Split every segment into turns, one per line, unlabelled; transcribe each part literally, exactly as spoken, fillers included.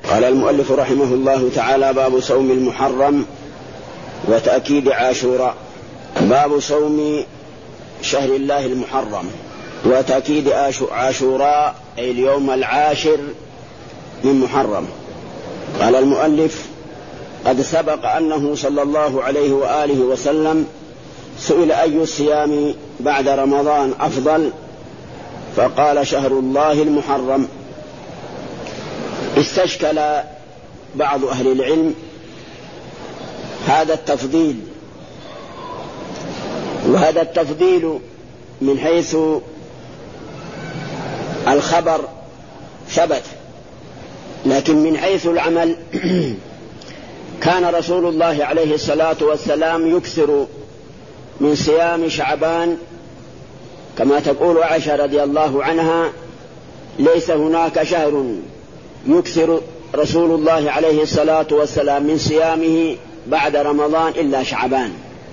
قال المؤلف رحمه الله تعالى: باب صوم المحرم وتأكيد عاشوراء. باب صوم شهر الله المحرم وتأكيد عاشوراء أي اليوم العاشر من محرم. قال المؤلف: قد سبق أنه صلى الله عليه وآله وسلم سئل أي الصيام بعد رمضان أفضل، فقال: شهر الله المحرم. استشكل بعض أهل العلم هذا التفضيل، وهذا التفضيل من حيث الخبر ثبت، لكن من حيث العمل كان رسول الله عليه الصلاة والسلام يكثر من صيام شعبان، كما تقول عائشة رضي الله عنها: ليس هناك شهر يكثر رسول الله عليه الصلاة والسلام من صيامه بعد رمضان إلا شعبان،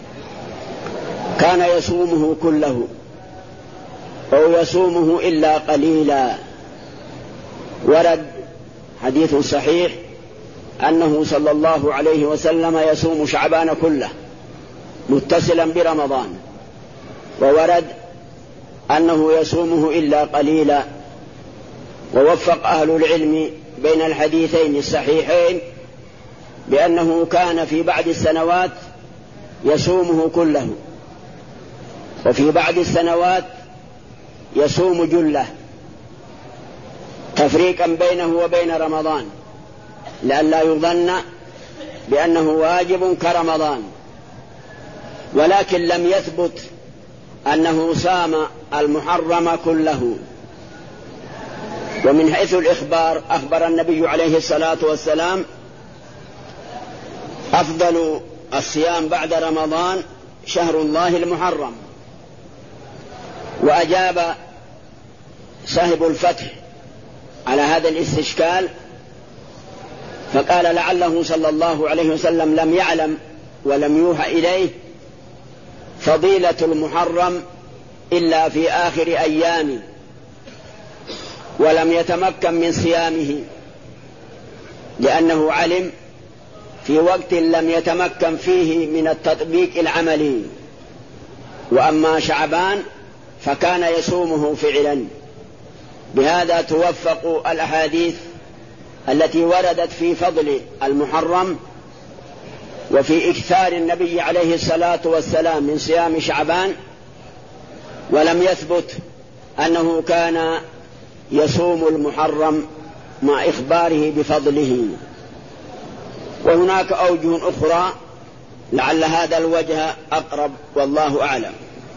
كان يصومه كله أو يصومه إلا قليلا. ورد حديث صحيح أنه صلى الله عليه وسلم يصوم شعبان كله متصلا برمضان، وورد أنه يصومه إلا قليلا. ووفق أهل العلم بين الحديثين الصحيحين بأنه كان في بعض السنوات يصومه كله، وفي بعض السنوات يصوم جله، تفريقا بينه وبين رمضان لئلا يظن بأنه واجب كرمضان. ولكن لم يثبت أنه صام المحرم كله. ومن حيث الإخبار أخبر النبي عليه الصلاة والسلام: أفضل الصيام بعد رمضان شهر الله المحرم. وأجاب صاحب الفتح على هذا الاستشكال فقال: لعله صلى الله عليه وسلم لم يعلم ولم يوحى إليه فضيلة المحرم إلا في آخر أيامه، ولم يتمكن من صيامه، لأنه علم في وقت لم يتمكن فيه من التطبيق العملي. وأما شعبان فكان يصومه فعلا. بهذا توفق الأحاديث التي وردت في فضل المحرم وفي إكثار النبي عليه الصلاة والسلام من صيام شعبان، ولم يثبت أنه كان يصوم المحرم مع إخباره بفضله. وهناك أوجه أخرى لعل هذا الوجه أقرب، والله أعلم.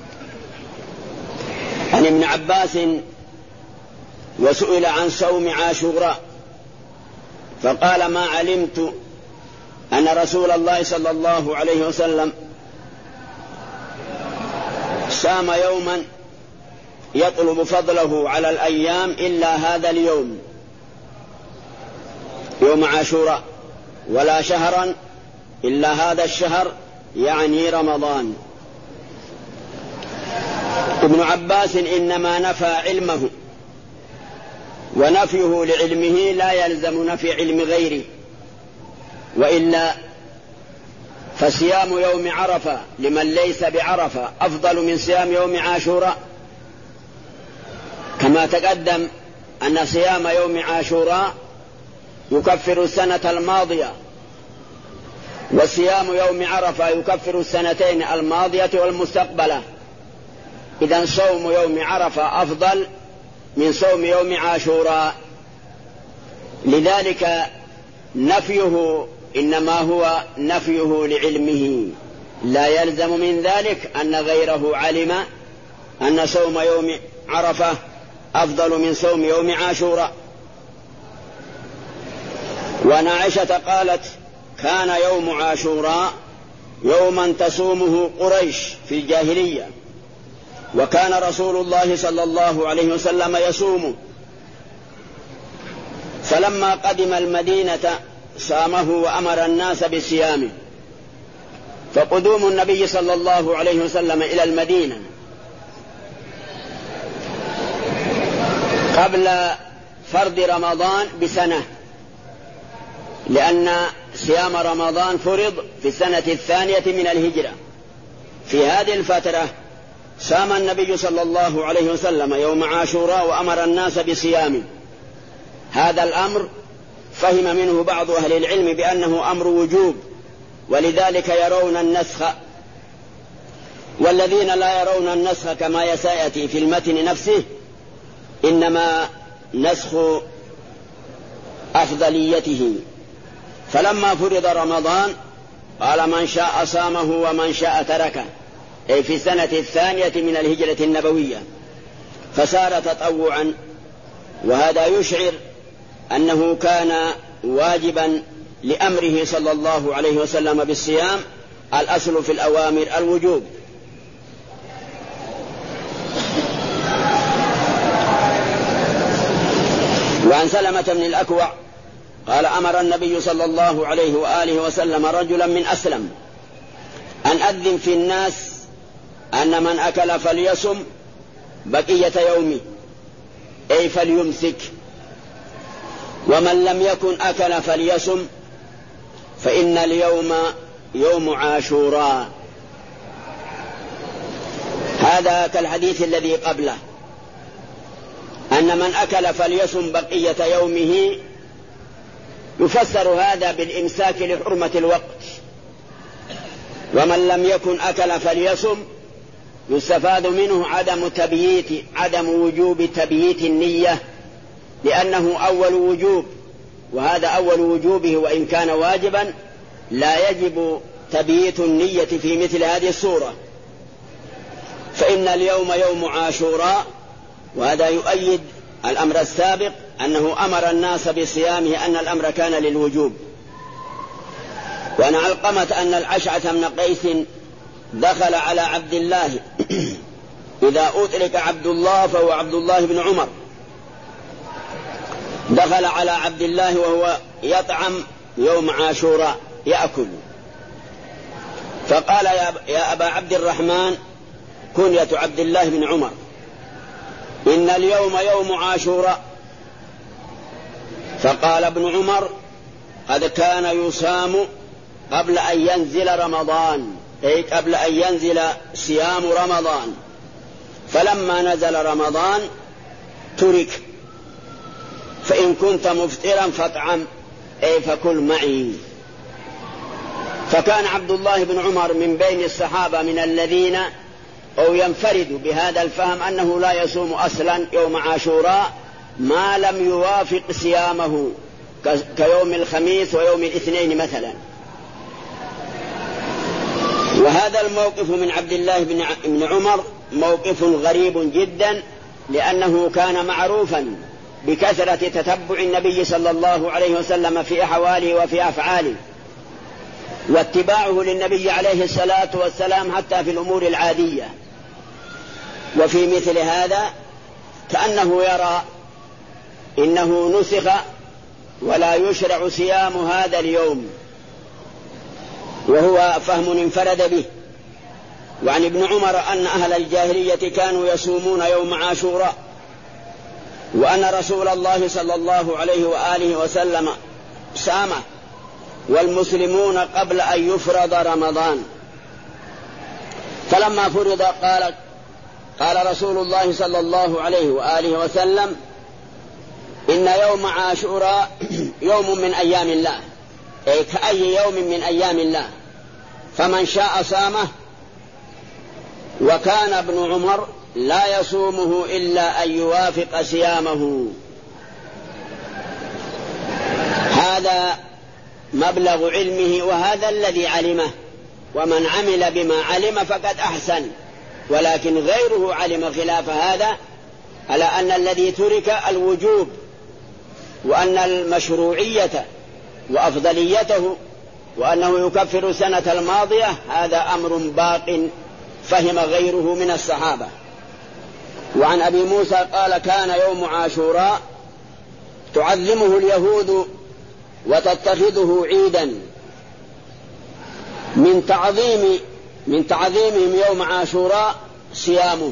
عن ابن عباس: وسئل عن صوم عاشوراء فقال: ما علمت أن رسول الله صلى الله عليه وسلم صام يوما يطلب فضله على الأيام إلا هذا اليوم يوم عاشوراء، ولا شهرا إلا هذا الشهر، يعني رمضان. ابن عباس إنما نفى علمه، ونفيه لعلمه لا يلزم نفي علم غيره، وإلا فصيام يوم عرفة لمن ليس بعرفة أفضل من صيام يوم عاشوراء، كما تقدم أن صيام يوم عاشوراء يكفر السنة الماضية، وصيام يوم عرفة يكفر السنتين الماضية والمستقبلة. إذن صوم يوم عرفة أفضل من صوم يوم عاشوراء، لذلك نفيه إنما هو نفيه لعلمه، لا يلزم من ذلك أن غيره علم أن صوم يوم عرفة أفضل من صوم يوم عاشوراء. وعن عائشة قالت: كان يوم عاشوراء يوما تصومه قريش في الجاهلية، وكان رسول الله صلى الله عليه وسلم يصومه، فلما قدم المدينة صامه وأمر الناس بصيامه. فقدوم النبي صلى الله عليه وسلم إلى المدينة قبل فرض رمضان بسنة، لأن صيام رمضان فرض في السنة الثانية من الهجرة. في هذه الفترة صام النبي صلى الله عليه وسلم يوم عاشوراء وأمر الناس بصيامه. هذا الأمر فهم منه بعض أهل العلم بأنه أمر وجوب، ولذلك يرون النسخ، والذين لا يرون النسخ كما سيأتي في المتن نفسه إنما نسخ أفضليته. فلما فرض رمضان قال من شاء صامه ومن شاء تركه، أي في السنة الثانية من الهجرة النبوية، فصار تطوعا. وهذا يشعر أنه كان واجبا لأمره صلى الله عليه وسلم بالصيام. الأصل في الأوامر الوجوب. وعن سلمة بن الأكوع قال أمر النبي صلى الله عليه وآله وسلم رجلا من أسلم أن أذن في الناس أن من أكل فليصم بقية يومه، أي فليمسك، ومن لم يكن أكل فليصم، فإن اليوم يوم عاشوراء. هذا كالحديث الذي قبله، أن من أكل فليصم بقية يومه، يفسر هذا بالإمساك لحرمة الوقت. ومن لم يكن أكل فليصم يستفاد منه عدم تبييت عدم وجوب تبييت النية، لأنه أول وجوب، وهذا أول وجوبه وإن كان واجبا لا يجب تبييت النية في مثل هذه الصورة. فإن اليوم يوم عاشوراء، وهذا يؤيد الأمر السابق أنه أمر الناس بصيامه، أن الأمر كان للوجوب. وأن علقمة أن الأشعث بن قيس دخل على عبد الله إذا أطلق عبد الله فهو عبد الله بن عمر، دخل على عبد الله وهو يطعم يوم عاشوراء يأكل، فقال يا أبا عبد الرحمن كنية عبد الله بن عمر إن اليوم يوم عاشوراء. فقال ابن عمر قد كان يصام قبل أن ينزل رمضان، أي قبل أن ينزل صيام رمضان، فلما نزل رمضان ترك، فإن كنت مفطرا فاطعم، أي فكل معي. فكان عبد الله بن عمر من بين الصحابة من الذين أو ينفرد بهذا الفهم أنه لا يصوم أصلا يوم عاشوراء ما لم يوافق صيامه كيوم الخميس ويوم الاثنين مثلا. وهذا الموقف من عبد الله بن عمر موقف غريب جدا، لأنه كان معروفا بكثرة تتبع النبي صلى الله عليه وسلم في أحواله وفي أفعاله، واتباعه للنبي عليه الصلاة والسلام حتى في الأمور العادية. وفي مثل هذا كأنه يرى إنه نسخ ولا يشرع صيام هذا اليوم، وهو فهم انفرد به. وعن ابن عمر أن أهل الجاهلية كانوا يصومون يوم عاشوراء، وأن رسول الله صلى الله عليه وآله وسلم صامه والمسلمون قبل أن يفرض رمضان. فلما فرض قال قال رسول الله صلى الله عليه وآله وسلم إن يوم عاشوراء يوم من أيام الله، أي كأي يوم من أيام الله، فمن شاء صامه. وكان ابن عمر لا يصومه إلا أن يوافق صيامه. هذا مبلغ علمه وهذا الذي علمه، ومن عمل بما علم فقد أحسن، ولكن غيره علم خلاف هذا، على أن الذي ترك الوجوب، وأن المشروعية وأفضليته، وأنه يكفر السنة الماضية، هذا أمر باق فهم غيره من الصحابة. وعن أبي موسى قال كان يوم عاشوراء تعظمه اليهود وتتخذه عيدا. من تعظيم من تعظيمهم يوم عاشوراء صيامه،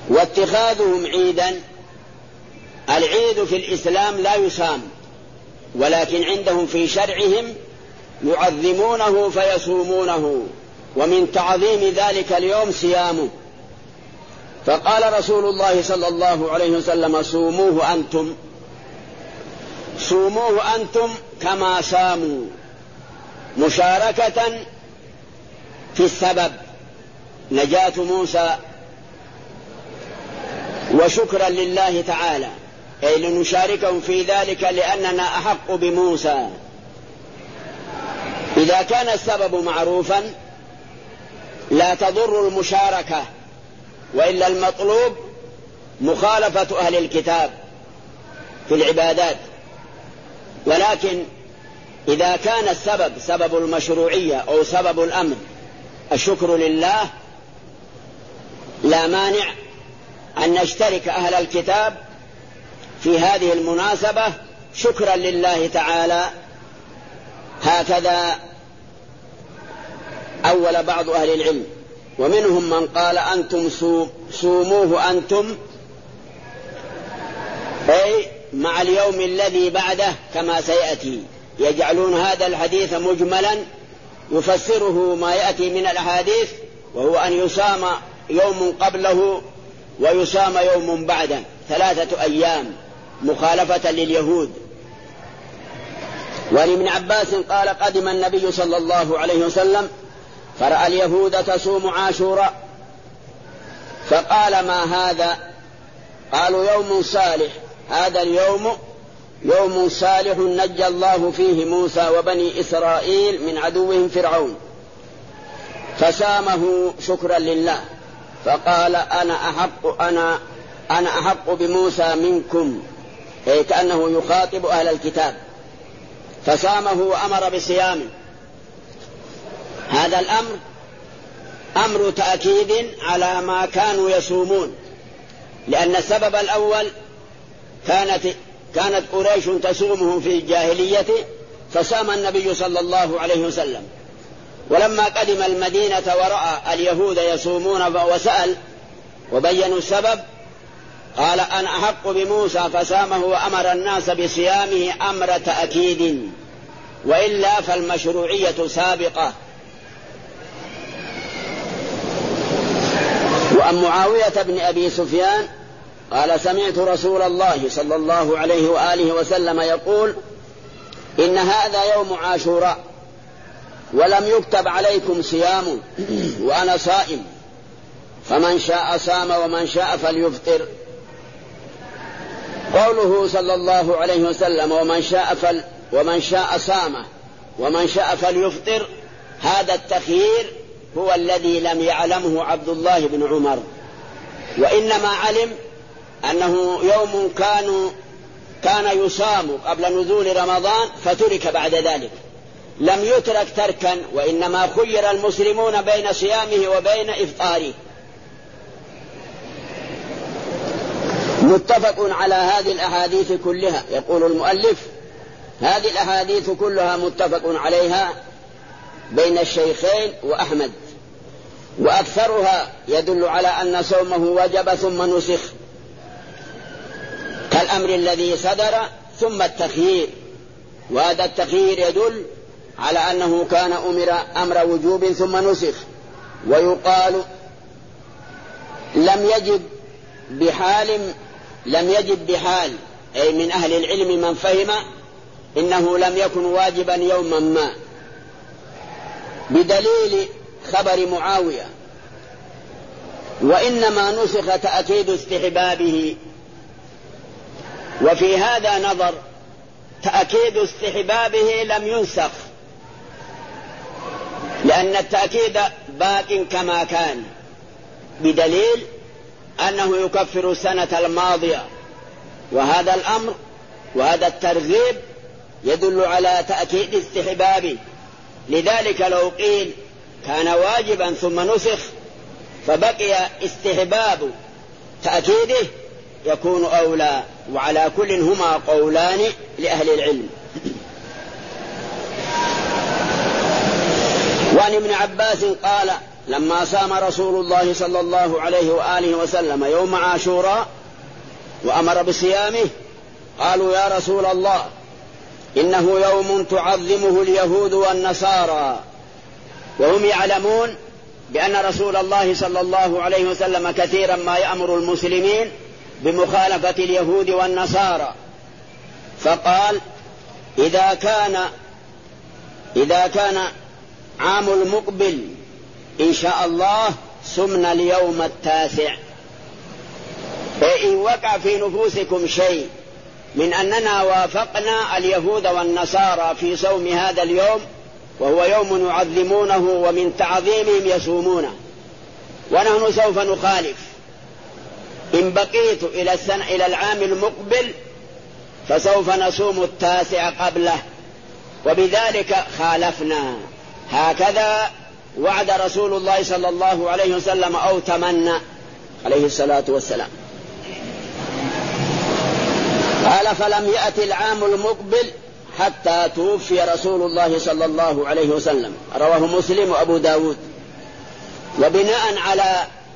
واتخاذهم عيدا. العيد في الإسلام لا يسام، ولكن عندهم في شرعهم يعظمونه فيصومونه، ومن تعظيم ذلك اليوم صيامه. فقال رسول الله صلى الله عليه وسلم: صوموه أنتم، صوموه أنتم كما صاموا، مشاركة في السبب نجاة موسى وشكرا لله تعالى، أي لنشاركهم في ذلك لأننا أحق بموسى. إذا كان السبب معروفا لا تضر المشاركة، وإلا المطلوب مخالفة أهل الكتاب في العبادات. ولكن إذا كان السبب سبب المشروعية أو سبب الأمر الشكر لله، لا مانع أن نشترك أهل الكتاب في هذه المناسبة شكرا لله تعالى. هكذا أول بعض أهل العلم، ومنهم من قال: أنتم صوموه أنتم، أي مع اليوم الذي بعده كما سيأتي. يجعلون هذا الحديث مجملا يفسره ما يأتي من الأحاديث، وهو أن يصام يوم قبله ويصام يوم بعده، ثلاثة أيام مخالفة لليهود. وعن ابن عباس قال: قدم النبي صلى الله عليه وسلم فرأى اليهود تصوم عاشوراء، فقال: ما هذا؟ قالوا: يوم صالح، هذا اليوم يوم صالح نجى الله فيه موسى وبني إسرائيل من عدوهم فرعون، فسامه شكرا لله. فقال: أنا أحق أنا أنا أحق بموسى منكم، أي كأنه يخاطب أهل الكتاب، فسامه وأمر بصيامه. هذا الأمر أمر تأكيد على ما كانوا يصومون، لأن السبب الأول كانت كانت قريش تصومه في الجاهلية، فصام النبي صلى الله عليه وسلم. ولما قدم المدينة ورأى اليهود يصومون وسأل وبينوا السبب، قال: أنا أحق بموسى، فسامه وأمر الناس بصيامه أمر تأكيد، وإلا فالمشروعية سابقة. وعن معاوية بن أبي سفيان قال: سمعت رسول الله صلى الله عليه وآله وسلم يقول: إن هذا يوم عاشوراء ولم يكتب عليكم صيام وأنا صائم، فمن شاء صام ومن شاء فليفطر. قوله صلى الله عليه وسلم ومن شاء فل ومن شاء صام ومن شاء فليفطر، هذا التخيير هو الذي لم يعلمه عبد الله بن عمر، وإنما علم أنه يوم كانوا كان يصام قبل نزول رمضان فترك بعد ذلك، لم يترك تركا، وإنما خير المسلمون بين صيامه وبين إفطاره. متفق على هذه الأحاديث كلها. يقول المؤلف: هذه الأحاديث كلها متفق عليها بين الشيخين وأحمد، وأكثرها يدل على أن صومه وجب ثم نسخ، كالأمر الذي صدر ثم التخيير، وهذا التخيير يدل على أنه كان أمر أمر وجوب ثم نسخ. ويقال: لم يجب بحال لم يجب بحال أي من أهل العلم من فهم إنه لم يكن واجبا يوما ما، بدليل خبر معاوية، وإنما نسخ تأكيد استحبابه. وفي هذا نظر، تأكيد استحبابه لم ينسخ، لأن التأكيد باق كما كان، بدليل أنه يكفر السنة الماضية، وهذا الأمر وهذا الترغيب يدل على تأكيد استحبابه. لذلك لو قيل كان واجبا ثم نسخ فبقي استحباب تأكيده يكون أولى. وعلى كل هما قولان لأهل العلم. وعن ابن عباس قال: لما صام رسول الله صلى الله عليه وآله وسلم يوم عاشوراء وأمر بصيامه، قالوا: يا رسول الله، إنه يوم تعظمه اليهود والنصارى، وهم يعلمون بأن رسول الله صلى الله عليه وسلم كثيرا ما يأمر المسلمين بمخالفة اليهود والنصارى، فقال إذا كان إذا كان عام المقبل إن شاء الله صمنا اليوم التاسع. فإن وقع في نفوسكم شيء من أننا وافقنا اليهود والنصارى في صوم هذا اليوم، وهو يوم يعظمونه ومن تعظيمهم يصومونه، ونحن سوف نخالف، إن بقيت إلى السنة إلى العام المقبل فسوف نصوم التاسع قبله، وبذلك خالفنا. هكذا وعد رسول الله صلى الله عليه وسلم أو تمنى عليه الصلاة والسلام. قال فلم يأتي العام المقبل حتى توفي رسول الله صلى الله عليه وسلم، رواه مسلم وأبو داود. وبناء على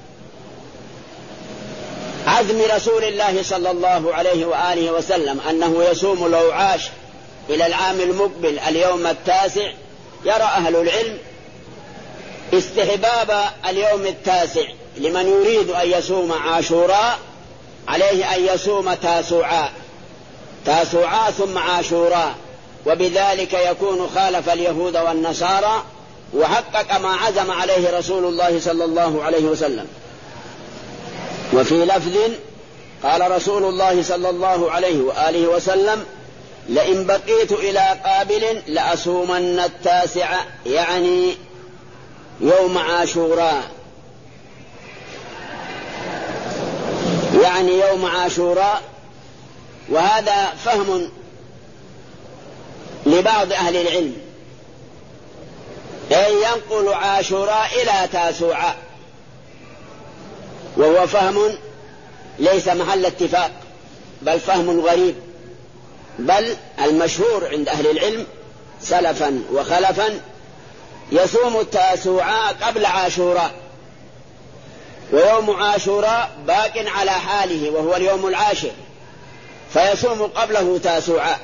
عزم رسول الله صلى الله عليه وآله وسلم أنه يصوم لو عاش إلى العام المقبل اليوم التاسع، يرى أهل العلم استحباب اليوم التاسع لمن يريد أن يصوم عاشوراء، عليه أن يصوم تاسوعاء تاسوعاء ثم عاشوراء، وبذلك يكون خالف اليهود والنصارى وحقق ما عزم عليه رسول الله صلى الله عليه وسلم. وفي لفظ قال رسول الله صلى الله عليه وآله وسلم لئن بقيت إلى قابل لأصومن التاسع، يعني يوم عاشوراء، يعني يوم عاشوراء. وهذا فهم لبعض أهل العلم، أي ينقل عاشوراء إلى تاسوعاء، وهو فهم ليس محل اتفاق، بل فهم غريب. بل المشهور عند أهل العلم سلفا وخلفا يصوم التاسوعاء قبل عاشوراء، ويوم عاشوراء باق على حاله وهو اليوم العاشر، فيصوم قبله تاسوعاء.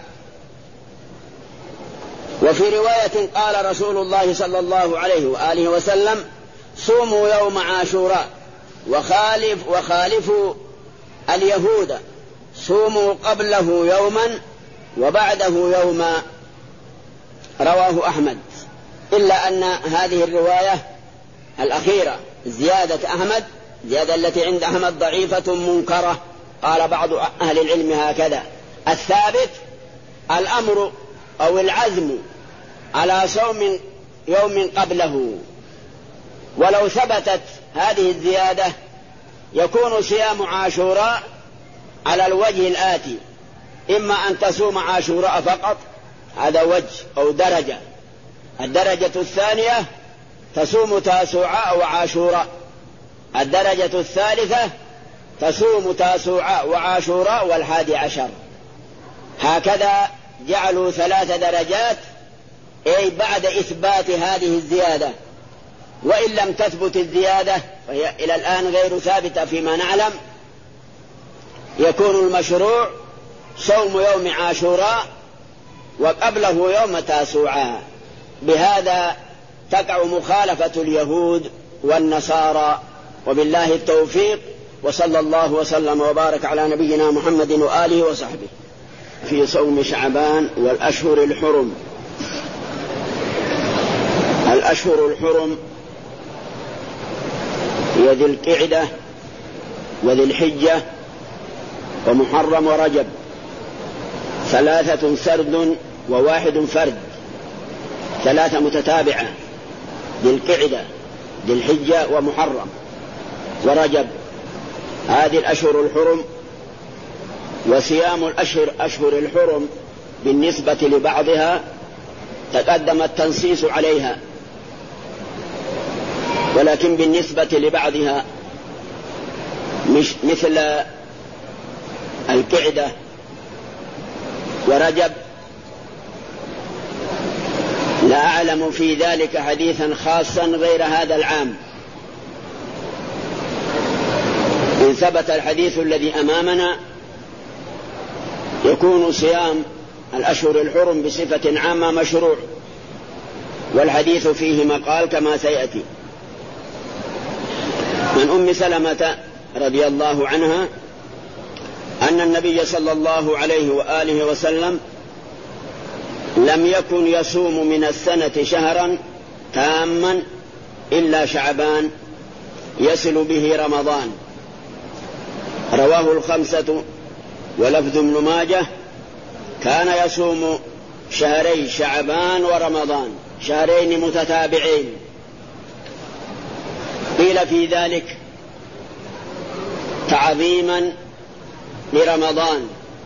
وفي رواية قال رسول الله صلى الله عليه وآله وسلم صوموا يوم عاشوراء وخالف وخالفوا اليهود، صوموا قبله يوما وبعده يوما، رواه أحمد. إلا أن هذه الرواية الأخيرة زيادة أحمد، زيادة التي عند أحمد ضعيفة منكرة، قال بعض أهل العلم هكذا. الثابت الأمر أو العزم على صوم يوم قبله، ولو ثبتت هذه الزيادة يكون صيام عاشوراء على الوجه الآتي: إما أن تصوم عاشوراء فقط، هذا وجه أو درجة. الدرجة الثانية تصوم تاسوعاء وعاشوراء. الدرجة الثالثة تصوم تاسوعاء وعاشوراء والحادي عشر. هكذا جعلوا ثلاث درجات، أي بعد إثبات هذه الزيادة. وإن لم تثبت الزيادة فهي إلى الآن غير ثابتة فيما نعلم، يكون المشروع صوم يوم عاشوراء وقبله يوم تاسوعاء. بهذا تقع مخالفة اليهود والنصارى، وبالله التوفيق، وصلى الله وسلم وبارك على نبينا محمد وآله وصحبه. في صوم شعبان والأشهر الحرم. الأشهر الحرم هي ذي القعدة وذي الحجة ومحرم ورجب، ثلاثة سرد وواحد فرد، ثلاثة متتابعة: ذي القعدة ذي الحجة ومحرم ورجب. هذه الأشهر الحرم. وصيام الأشهر أشهر الحرم بالنسبة لبعضها تقدم التنصيص عليها، ولكن بالنسبة لبعضها مش مثل القعدة ورجب لا أعلم في ذلك حديثا خاصا غير هذا العام. إن ثبت الحديث الذي أمامنا يكون صيام الأشهر الحرم بصفة عامة مشروع، والحديث فيه مقال كما سيأتي. من أم سلمة رضي الله عنها أن النبي صلى الله عليه وآله وسلم لم يكن يصوم من السنة شهرا تاما إلا شعبان يصل به رمضان. رواه الخمسة ولفظ ابن ماجه كان يصوم شهري شعبان ورمضان، شهرين متتابعين. قيل في ذلك تعظيما لرمضان،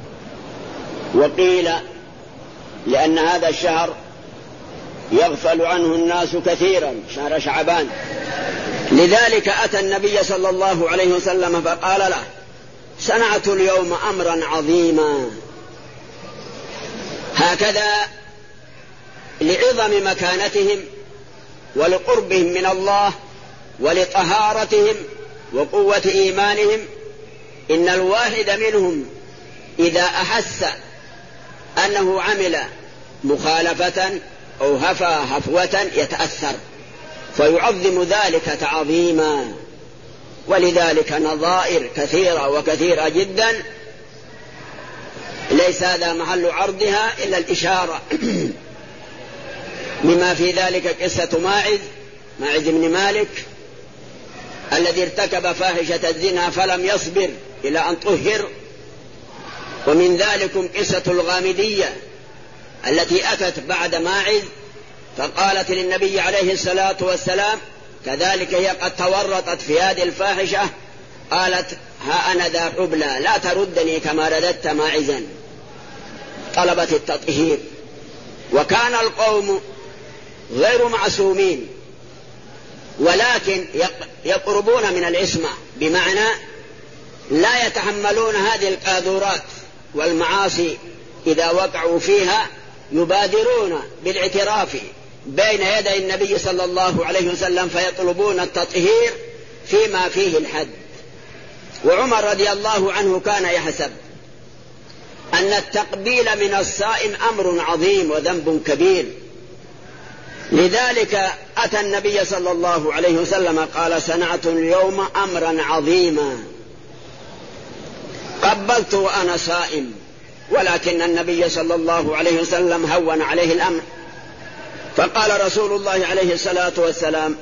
وقيل لأن هذا الشهر يغفل عنه الناس كثيرا، شهر شعبان، لذلك أتى النبي صلى الله عليه وسلم فقال له: صنعت اليوم أمرا عظيما. هكذا لعظم مكانتهم ولقربهم من الله ولطهارتهم وقوة إيمانهم، إن الواحد منهم إذا أحس أنه عمل مخالفة أو هفى هفوة يتأثر فيعظم ذلك تعظيما. ولذلك نظائر كثيرة وكثيرة جدا، ليس هذا محل عرضها إلا الإشارة بما في ذلك قصة ماعز ماعز بن مالك الذي ارتكب فاحشة الزنا فلم يصبر إلى أن طهر. ومن ذلكم قصة الغامدية التي أتت بعد ماعز فقالت للنبي عليه الصلاة والسلام، كذلك هي قد تورطت في هذه الفاحشة، قالت: ها أنا ذا حبلى لا تردني كما رددت ماعزا. طلبت التطهير. وكان القوم غير معصومين، ولكن يقربون من العصمة، بمعنى لا يتحملون هذه القاذورات والمعاصي، إذا وقعوا فيها يبادرون بالاعتراف بين يدي النبي صلى الله عليه وسلم فيطلبون التطهير فيما فيه الحد. وعمر رضي الله عنه كان يحسب أن التقبيل من الصائم أمر عظيم وذنب كبير، لذلك أتى النبي صلى الله عليه وسلم قال: صنعت اليوم أمرا عظيما، قبلت وأنا صائم. ولكن النبي صلى الله عليه وسلم هون عليه الأمر، فقال رسول الله عليه الصلاة والسلام: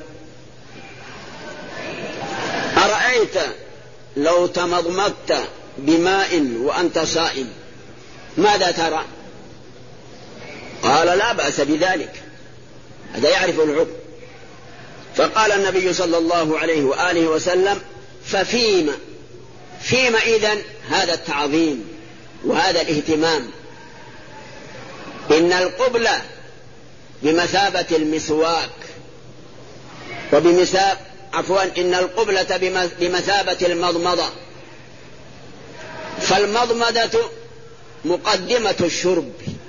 أرأيت لو تمضمضت بماء وأنت صائم ماذا ترى؟ قال: لا بأس بذلك، هذا يعرف الحكم. فقال النبي صلى الله عليه وآله وسلم: ففيما فيما إذن هذا التعظيم وهذا الاهتمام؟ إن القبلة بمثابة المسواك، وبمثابة عفوا إن القبلة بمثابة المضمضة، فالمضمضة مقدمة الشرب،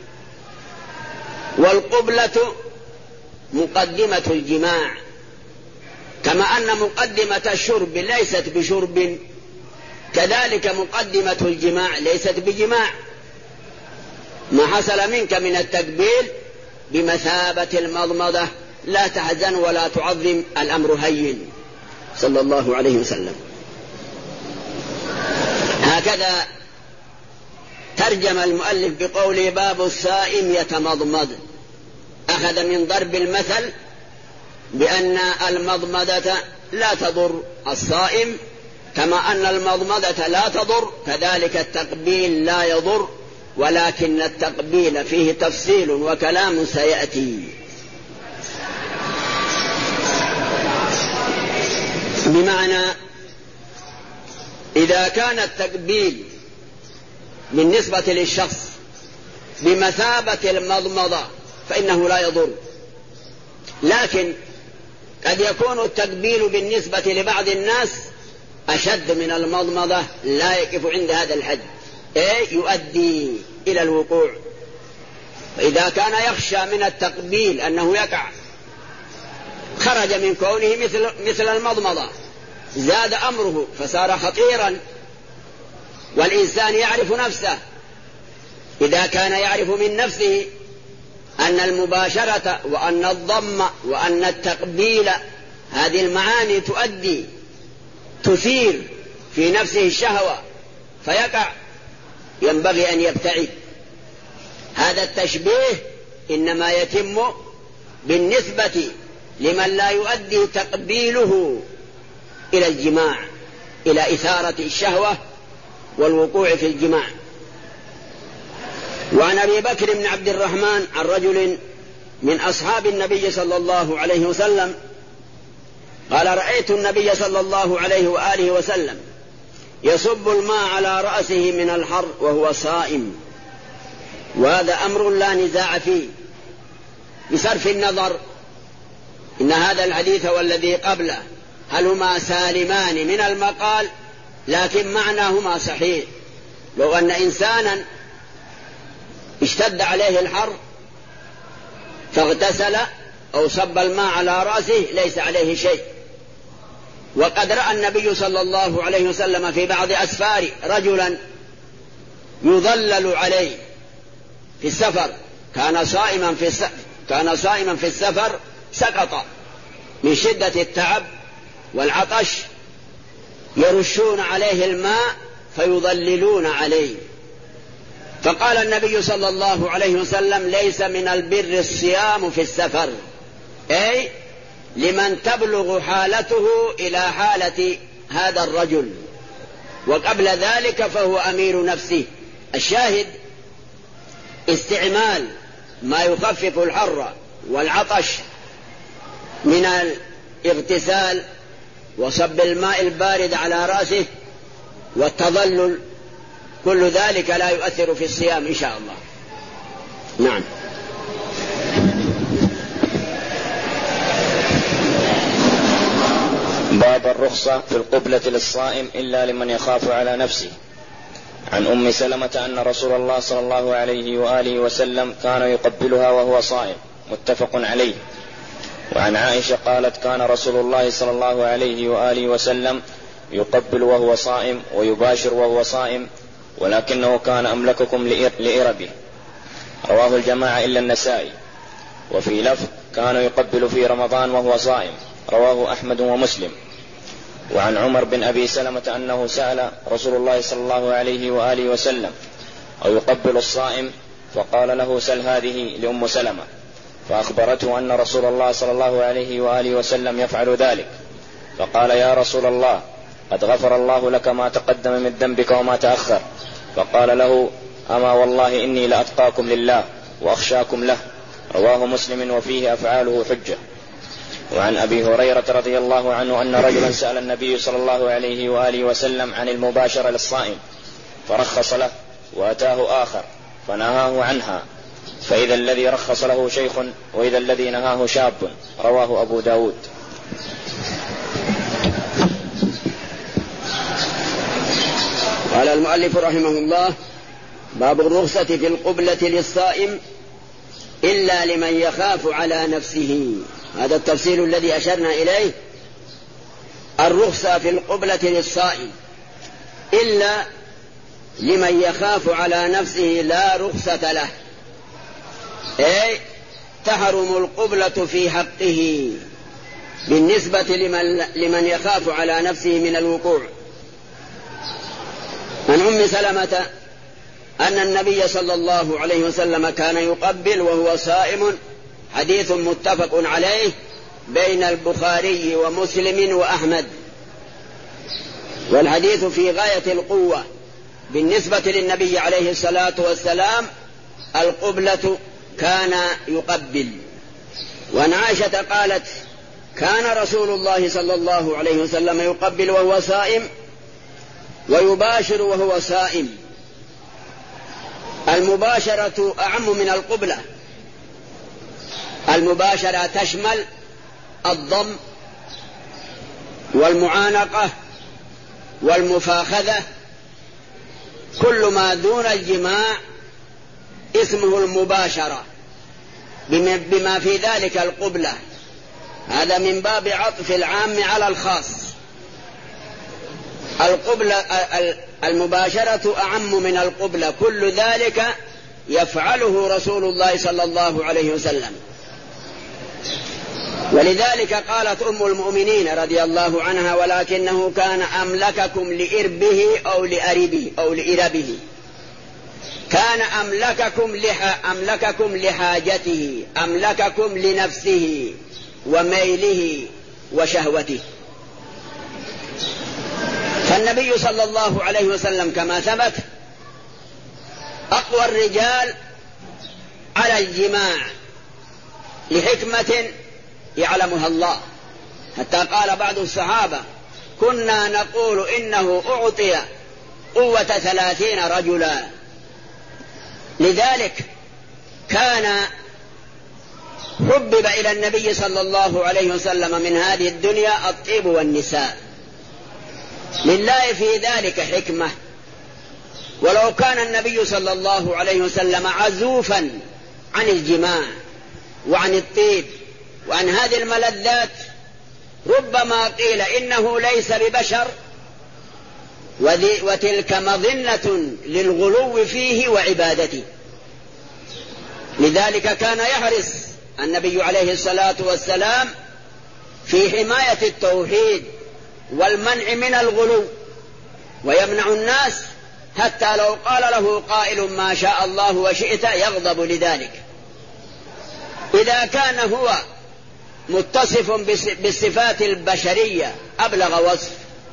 والقبلة مقدمة الجماع، كما أن مقدمة الشرب ليست بشرب، كذلك مقدمة الجماع ليست بجماع. ما حصل منك من التقبيل بمثابة المضمضة، لا تحزن ولا تعظم، الأمر هين، صلى الله عليه وسلم. هكذا ترجم المؤلف بقوله: باب الصائم يتمضمض، أخذ من ضرب المثل بأن المضمضة لا تضر الصائم، كما أن المضمضة لا تضر، كذلك التقبيل لا يضر، ولكن التقبيل فيه تفصيل وكلام سيأتي. بمعنى إذا كان التقبيل بالنسبة للشخص بمثابة المضمضة فإنه لا يضر، لكن قد يكون التقبيل بالنسبة لبعض الناس أشد من المضمضة، لا يقف عند هذا الحد، أي يؤدي إلى الوقوع. فإذا كان يخشى من التقبيل أنه يقع، خرج من كونه مثل, مثل المضمضة، زاد أمره فصار خطيرا، والإنسان يعرف نفسه،
إذا كان يعرف من نفسه أن المباشرة وأن الضم وأن التقبيل هذه المعاني تؤدي تثير في نفسه الشهوة فيقع، ينبغي أن يبتعد. هذا التشبيه إنما يتم بالنسبة لمن لا يؤدي تقبيله إلى الجماع، إلى إثارة الشهوة والوقوع في الجماع. وعن أبي بكر بن عبد الرحمن عن رجل من أصحاب النبي صلى الله عليه وسلم قال: رأيت النبي صلى الله عليه وآله وسلم يصب الماء على رأسه من الحر وهو صائم. وهذا أمر لا نزاع فيه بصرف النظر إن هذا الحديث والذي قبله هل هما سالمان من المقال، لكن معناهما صحيح. لو أن إنسانا اشتد عليه الحر فاغتسل أو صب الماء على رأسه ليس عليه شيء. وقد رأى النبي صلى الله عليه وسلم في بعض أسفار رجلا يظلل عليه في السفر، كان صائما في السفر كان صائما في السفر سقط من شدة التعب والعطش، يرشون عليه الماء فيظللون عليه. فقال النبي صلى الله عليه وسلم: ليس من البر الصيام في السفر، أي لمن تبلغ حالته إلى حالة هذا الرجل، وقبل ذلك فهو أمير نفسه. الشاهد استعمال ما يخفف الحر والعطش من الاغتسال وصب الماء البارد على رأسه والتظلل، كل ذلك لا يؤثر في الصيام إن شاء الله. نعم.
باب الرخصة في القبلة للصائم إلا لمن يخاف على نفسه. عن أم سلمة أن رسول الله صلى الله عليه وآله وسلم كان يقبلها وهو صائم، متفق عليه. وعن عائشة قالت: كان رسول الله صلى الله عليه وآله وسلم يقبل وهو صائم ويباشر وهو صائم، ولكنه كان أملككم لإربه. رواه الجماعة إلا النسائي. وفي لفظ: كان يقبل في رمضان وهو صائم. رواه أحمد ومسلم. وعن عمر بن أبي سلمة أنه سأل رسول الله صلى الله عليه وآله وسلم: أو يقبل الصائم؟ فقال له: سل هذه لأم سلمة. فأخبرته أن رسول الله صلى الله عليه وآله وسلم يفعل ذلك. فقال: يا رسول الله، قد غفر الله لك ما تقدم من ذنبك وما تأخر. فقال له: أما والله إني لأتقاكم لله وأخشاكم له. رواه مسلم. وفيه أفعاله حجة. وعن أبي هريرة رضي الله عنه أن رجلا سأل النبي صلى الله عليه وآله وسلم عن المباشرة للصائم فرخص له، وأتاه آخر فنهاه عنها، فإذا الذي رخص له شيخ وإذا الذي نهاه شاب. رواه أبو داود.
قال المؤلف رحمه الله: باب الرخصة في القبلة للصائم إلا لمن يخاف على نفسه. هذا التفصيل الذي أشرنا إليه. الرخصة في القبلة للصائم إلا لمن يخاف على نفسه لا رخصة له، أي تحرم القبلة في حقه بالنسبة لمن, لمن يخاف على نفسه من الوقوع. عن أم سلمة أن النبي صلى الله عليه وسلم كان يقبل وهو صائم، حديث متفق عليه بين البخاري ومسلم وأحمد، والحديث في غاية القوة بالنسبة للنبي عليه الصلاة والسلام. القبلة كان يقبل. وعن عائشة قالت: كان رسول الله صلى الله عليه وسلم يقبل وهو صائم ويباشر وهو صائم. المباشرة أعم من القبلة. المباشرة تشمل الضم والمعانقة والمفاخذة، كل ما دون الجماع اسمه المباشرة، بما في ذلك القبلة. هذا من باب عطف العام على الخاص. القبلة المباشرة أعم من القبلة، كل ذلك يفعله رسول الله صلى الله عليه وسلم. ولذلك قالت أم المؤمنين رضي الله عنها: ولكنه كان أملككم لإربه أو لأربه أو لإربه، كان أملككم, لح... أملككم لحاجته، أملككم لنفسه وميله وشهوته. فالنبي صلى الله عليه وسلم كما ثبت أقوى الرجال على الجماع لحكمة يعلمها الله، حتى قال بعض الصحابة: كنا نقول إنه أعطي قوة ثلاثين رجلا. لذلك كان حبب إلى النبي صلى الله عليه وسلم من هذه الدنيا الطيب والنساء، لله في ذلك حكمة. ولو كان النبي صلى الله عليه وسلم عزوفا عن الجماع وعن الطيب وعن هذه الملذات ربما قيل إنه ليس ببشر، وتلك مظنة للغلو فيه وعبادته. لذلك كان يحرص النبي عليه الصلاة والسلام في حماية التوحيد والمنع من الغلو، ويمنع الناس حتى لو قال له قائل: ما شاء الله وشئت، يغضب لذلك. إذا كان هو متصف بالصفات البشرية أبلغ وصف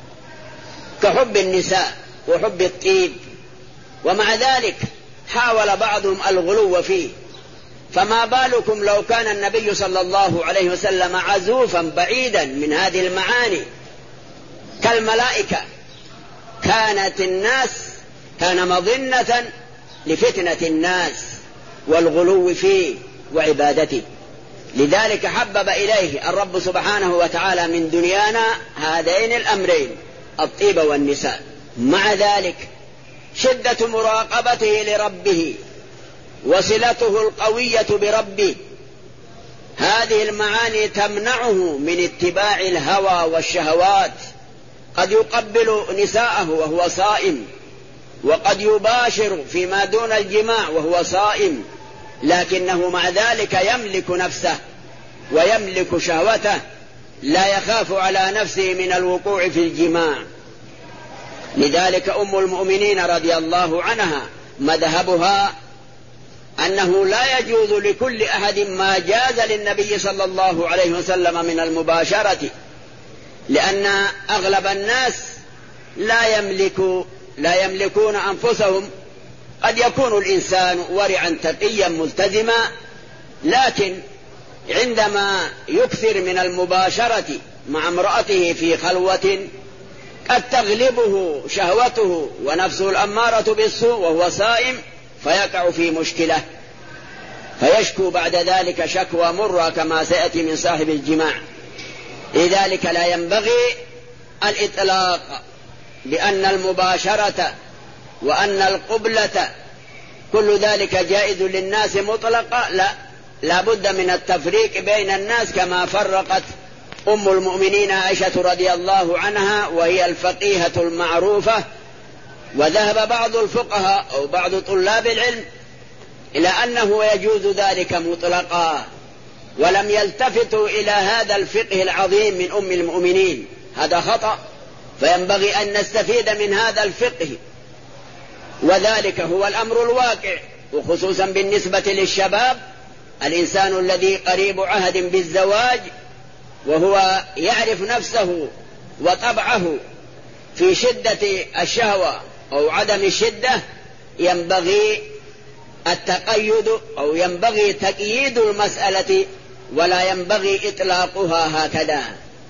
كحب النساء وحب الطيب، ومع ذلك حاول بعضهم الغلو فيه، فما بالكم لو كان النبي صلى الله عليه وسلم عزوفا بعيدا من هذه المعاني كالملائكة. كانت الناس كان مظنة لفتنة الناس والغلو فيه وعبادته. لذلك حبب إليه الرب سبحانه وتعالى من دنيانا هذين الأمرين: الطيب والنساء. مع ذلك شدة مراقبته لربه وصلته القوية بربه، هذه المعاني تمنعه من اتباع الهوى والشهوات. قد يقبل نساءه وهو صائم، وقد يباشر فيما دون الجماع وهو صائم، لكنه مع ذلك يملك نفسه ويملك شهوته، لا يخاف على نفسه من الوقوع في الجماع. لذلك أم المؤمنين رضي الله عنها مذهبها أنه لا يجوز لكل أحد ما جاز للنبي صلى الله عليه وسلم من المباشرة، لأن أغلب الناس لا يملك لا يملكون أنفسهم. قد يكون الإنسان ورعا تقيا ملتزما، لكن عندما يكثر من المباشرة مع امرأته في خلوة قد تغلبه شهوته ونفسه الأمارة بالسوء وهو صائم، فيقع في مشكلة، فيشكو بعد ذلك شكوى مرة كما سيأتي من صاحب الجماع. لذلك لا ينبغي الإطلاق بأن المباشرة وأن القبلة كل ذلك جائز للناس مطلقا، لا، لا بد من التفريق بين الناس كما فرقت أم المؤمنين عائشة رضي الله عنها، وهي الفقيهة المعروفة. وذهب بعض الفقهاء أو بعض طلاب العلم إلى أنه يجوز ذلك مطلقا، ولم يلتفتوا إلى هذا الفقه العظيم من أم المؤمنين. هذا خطأ، فينبغي أن نستفيد من هذا الفقه، وذلك هو الأمر الواقع، وخصوصا بالنسبة للشباب. الإنسان الذي قريب عهد بالزواج وهو يعرف نفسه وطبعه في شدة الشهوة أو عدم الشدة، ينبغي التقيد أو ينبغي تقييد المسألة، ولا ينبغي إطلاقها هكذا.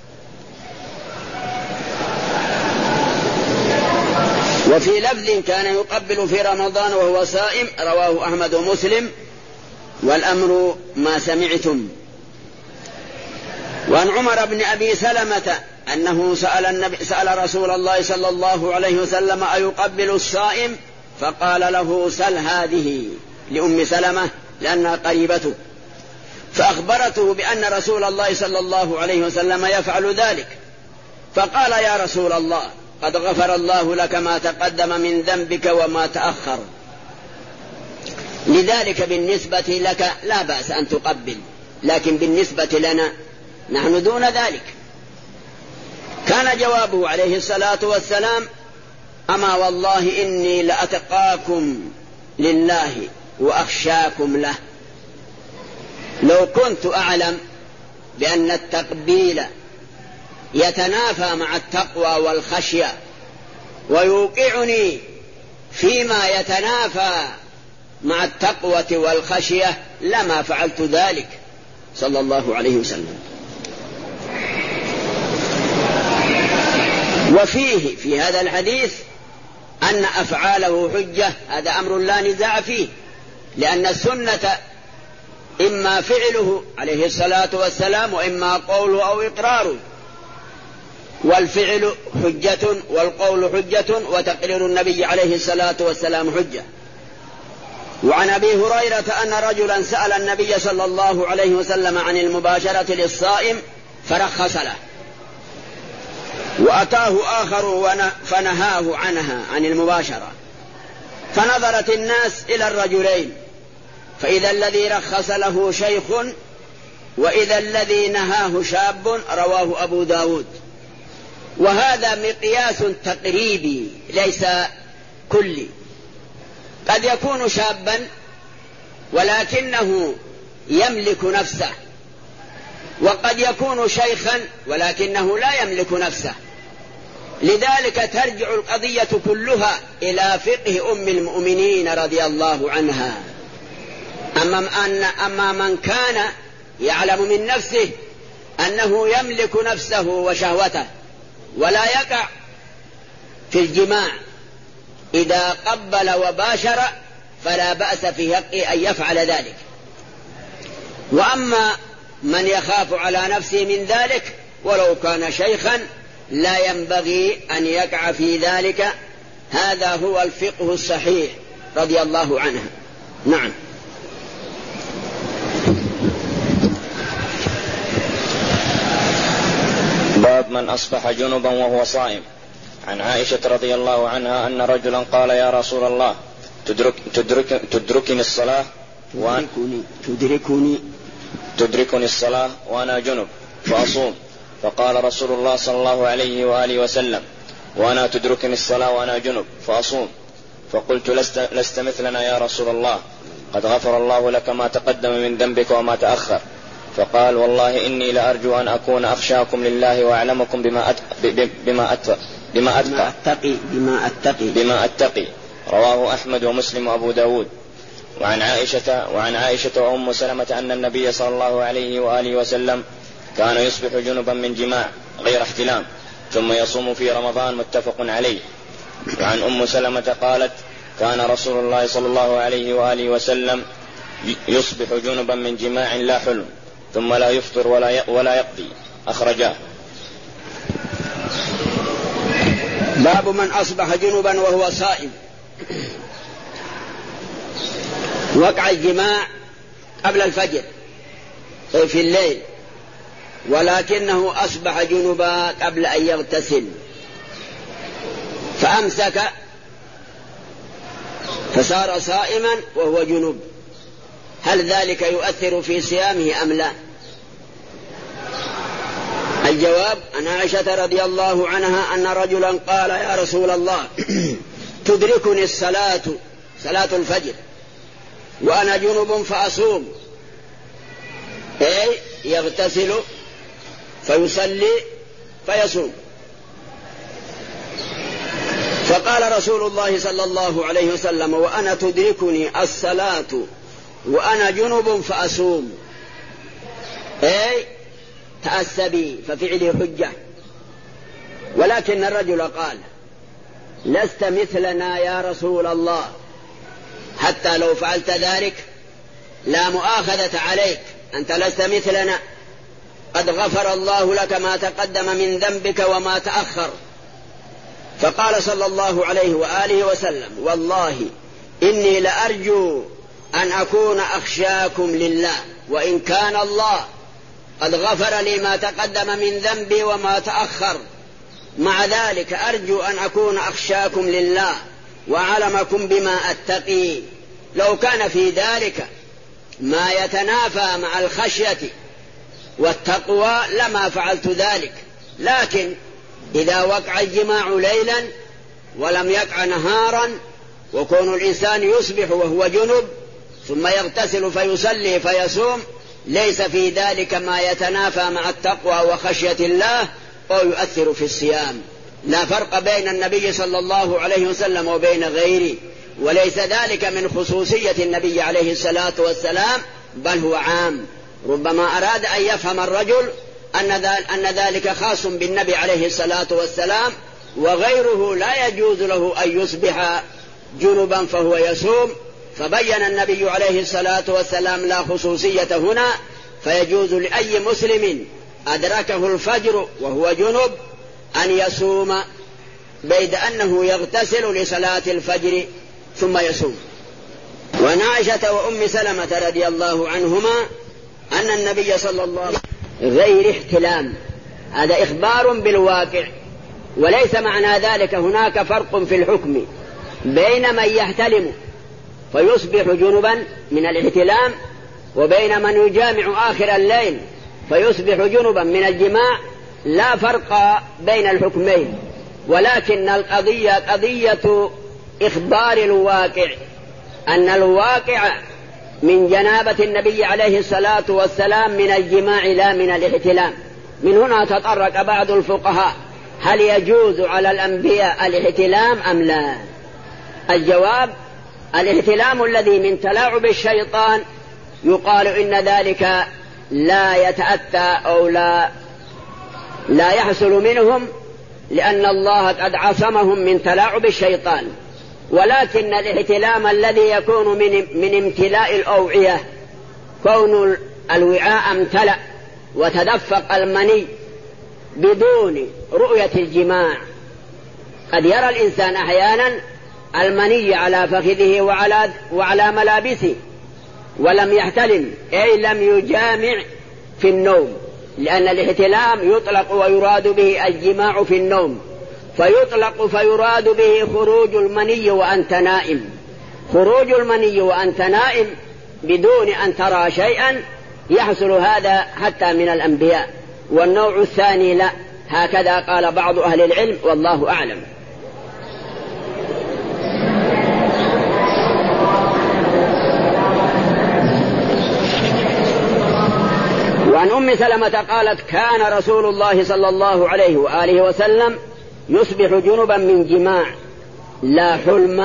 وفي لفظ: كان يقبل في رمضان وهو صائم، رواه أحمد ومسلم، والأمر ما سمعتم. وعن عمر بن أبي سلمة أنه سأل, النبي سأل رسول الله صلى الله عليه وسلم: أيقبل الصائم؟ فقال له: سل هذه، لأم سلمة لأنها قريبته، فأخبرته بأن رسول الله صلى الله عليه وسلم يفعل ذلك. فقال: يا رسول الله، قد غفر الله لك ما تقدم من ذنبك وما تأخر. لذلك بالنسبة لك لا بأس أن تقبل، لكن بالنسبة لنا نحن دون ذلك. كان جوابه عليه الصلاة والسلام: أما والله إني لأتقاكم لله وأخشاكم له. لو كنت أعلم بأن التقبيل يتنافى مع التقوى والخشية ويوقعني فيما يتنافى مع التقوى والخشية لما فعلت ذلك صلى الله عليه وسلم. وفيه في هذا الحديث أن أفعاله حجة، هذا أمر لا نزاع فيه، لأن السنة إما فعله عليه الصلاة والسلام وإما قوله أو إقراره، والفعل حجة والقول حجة وتقرير النبي عليه الصلاة والسلام حجة. وعن أبي هريرة أن رجلا سأل النبي صلى الله عليه وسلم عن المباشرة للصائم فرخص له، وأتاه آخر فنهاه عنها عن المباشرة، فنظرت الناس إلى الرجلين، فإذا الذي رخص له شيخ وإذا الذي نهاه شاب. رواه أبو داود. وهذا مقياس تقريبي ليس كلي، قد يكون شابا ولكنه يملك نفسه، وقد يكون شيخا ولكنه لا يملك نفسه. لذلك ترجع القضية كلها إلى فقه أم المؤمنين رضي الله عنها. أما, أن أما من كان يعلم من نفسه أنه يملك نفسه وشهوته ولا يقع في الجماع إذا قبل وباشر فلا بأس في حقه أن يفعل ذلك. وأما من يخاف على نفسه من ذلك ولو كان شيخا لا ينبغي أن يقع في ذلك. هذا هو الفقه الصحيح رضي الله عنها. نعم.
باب من أصبح جنبا وهو صائم. عن عائشة رضي الله عنها أن رجلا قال: يا رسول الله تدرك تدرك تدركني الصلاة وأنا
تدركني
تدركني الصلاة وأنا جنب فأصوم. فقال رسول الله صلى الله عليه وآله وسلم: وأنا تدركني الصلاة وأنا جنب فأصوم. فقلت: لست, لست مثلنا يا رسول الله، قد غفر الله لك ما تقدم من ذنبك وما تأخر. فقال: والله إني لأرجو أن أكون أخشاكم لله وأعلمكم بما أتقى بما أتقى بما أتقى
بما أتقي
بما أتقي. رواه أحمد ومسلم وأبو داود. وعن عائشة وعن عائشة وأم سلمة أن النبي صلى الله عليه وآله وسلم كان يصبح جنبا من جماع غير احتلام ثم يصوم في رمضان، متفق عليه. وعن أم سلمة قالت: كان رسول الله صلى الله عليه وآله وسلم يصبح جنبا من جماع لا حلم ثم لا يفطر ولا ولا يقضي. أخرجاه.
باب من أصبح جنبا وهو صائم. وقع الجماع قبل الفجر في الليل، ولكنه أصبح جنبا قبل أن يغتسل فأمسك فصار صائما وهو جنب. هل ذلك يؤثر في صيامه أم لا؟ الجواب: عن عائشة رضي الله عنها أن رجلا قال: يا رسول الله تدركني الصلاة صلاة الفجر وأنا جنب فأصوم، أي يغتسل فيصلي فيصوم. فقال رسول الله صلى الله عليه وسلم: وأنا تدركني الصلاة وأنا جنب فأصوم، أي تأسبي ففعلي حجة. ولكن الرجل قال: لست مثلنا يا رسول الله، حتى لو فعلت ذلك لا مؤاخذة عليك، أنت لست مثلنا، قد غفر الله لك ما تقدم من ذنبك وما تأخر. فقال صلى الله عليه وآله وسلم: والله إني لأرجو أن أكون أخشاكم لله، وإن كان الله قد غفر لي ما تقدم من ذنبي وما تأخر، مع ذلك أرجو أن أكون أخشاكم لله وأعلمكم بما أتقي. لو كان في ذلك ما يتنافى مع الخشية والتقوى لما فعلت ذلك، لكن إذا وقع الجماع ليلا ولم يقع نهارا، وكون الإنسان يصبح وهو جنب ثم يغتسل فيصلي فيصوم، ليس في ذلك ما يتنافى مع التقوى وخشية الله أو يؤثر في الصيام. لا فرق بين النبي صلى الله عليه وسلم وبين غيره، وليس ذلك من خصوصية النبي عليه الصلاة والسلام، بل هو عام. ربما أراد أن يفهم الرجل أن ذلك خاص بالنبي عليه الصلاة والسلام، وغيره لا يجوز له أن يصبح جنبا فهو يصوم، فبين النبي عليه الصلاة والسلام لا خصوصية هنا، فيجوز لأي مسلم أدركه الفجر وهو جنب أن يصوم بيد أنه يغتسل لصلاة الفجر ثم يصوم. وعن عائشة وأم سلمة رضي الله عنهما أن النبي صلى الله عليه وسلم غير احتلام، هذا إخبار بالواقع، وليس معنى ذلك هناك فرق في الحكم بين من يحتلم فيصبح جنبا من الاحتلام وبين من يجامع آخر الليل فيصبح جنبا من الجماع. لا فرق بين الحكمين، ولكن القضية قضية إخبار الواقع، أن الواقع من جنابة النبي عليه الصلاة والسلام من الجماع لا من الاحتلام. من هنا تطرق بعض الفقهاء هل يجوز على الأنبياء الاحتلام أم لا؟ الجواب: الاحتلام الذي من تلاعب الشيطان يقال إن ذلك لا يتأتى أو لا لا يحصل منهم، لأن الله قد عصمهم من تلاعب الشيطان. ولكن الاحتلام الذي يكون من, من امتلاء الأوعية، كون الوعاء امتلأ وتدفق المني بدون رؤية الجماع. قد يرى الإنسان أحيانا المني على فخذه وعلى, وعلى ملابسه ولم يحتلم، أي لم يجامع في النوم، لأن الاحتلام يطلق ويراد به الجماع في النوم، فيطلق فيراد به خروج المني وأنت نائم. خروج المني وأنت نائم بدون أن ترى شيئا يحصل هذا حتى من الأنبياء. والنوع الثاني لا، هكذا قال بعض أهل العلم والله أعلم. وعن أم سلمة قالت: كان رسول الله صلى الله عليه وآله وسلم يصبح جنبا من جماع لا حلم،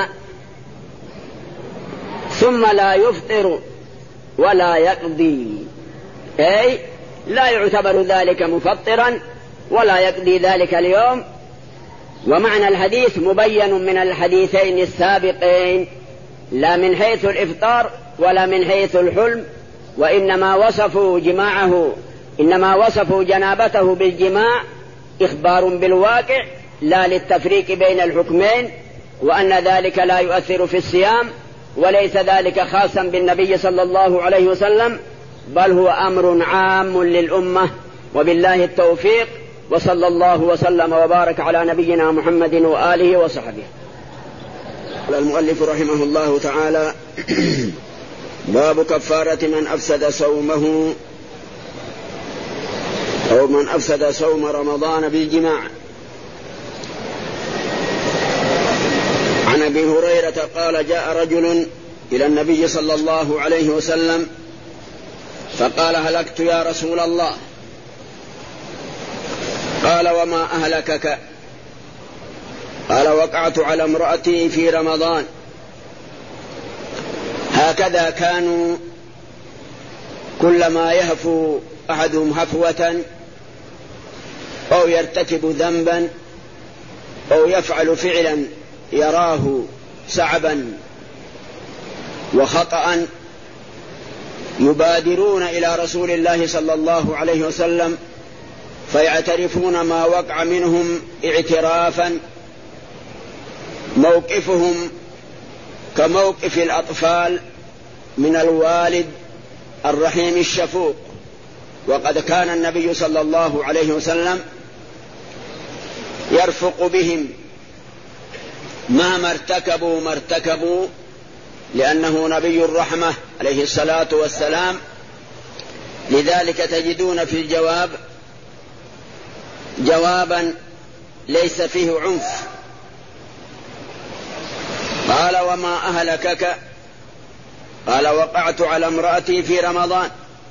ثم لا يفطر ولا يقضي، أي لا يعتبر ذلك مفطرا ولا يقضي ذلك اليوم. ومعنى الحديث مبين من الحديثين السابقين، لا من حيث الإفطار ولا من حيث الحلم، وإنما وصفوا جماعه إنما وصفوا جنابته بالجماع إخبار بالواقع لا للتفريق بين الحكمين، وأن ذلك لا يؤثر في الصيام، وليس ذلك خاصا بالنبي صلى الله عليه وسلم، بل هو أمر عام للأمة. وبالله التوفيق، وصلى الله وسلم وبارك على نبينا محمد وآله وصحبه.
قال المؤلف رحمه الله تعالى: باب كفارة من أفسد صومه أو من أفسد صوم رمضان بالجماع. عن أبي هريرة قال: جاء رجل إلى النبي صلى الله عليه وسلم فقال: هلكت يا رسول الله. قال: وما أهلكك؟ قال: وقعت على امرأتي في رمضان. هكذا كانوا كلما يهفو أحدهم هفوة أو يرتكب ذنبا أو يفعل فعلا يراه صعبا وخطأ يبادرون إلى رسول الله صلى الله عليه وسلم فيعترفون ما وقع منهم اعترافا. موقفهم كموقف الأطفال من الوالد الرحيم الشفوق. وقد كان النبي صلى الله عليه وسلم يرفق بهم مهما ارتكبوا ما ارتكبوا
لأنه نبي الرحمة عليه الصلاة والسلام، لذلك تجدون في الجواب جوابا ليس فيه عنف. قال: وما أهلكك؟ قال: وقعت على امرأتي في رمضان.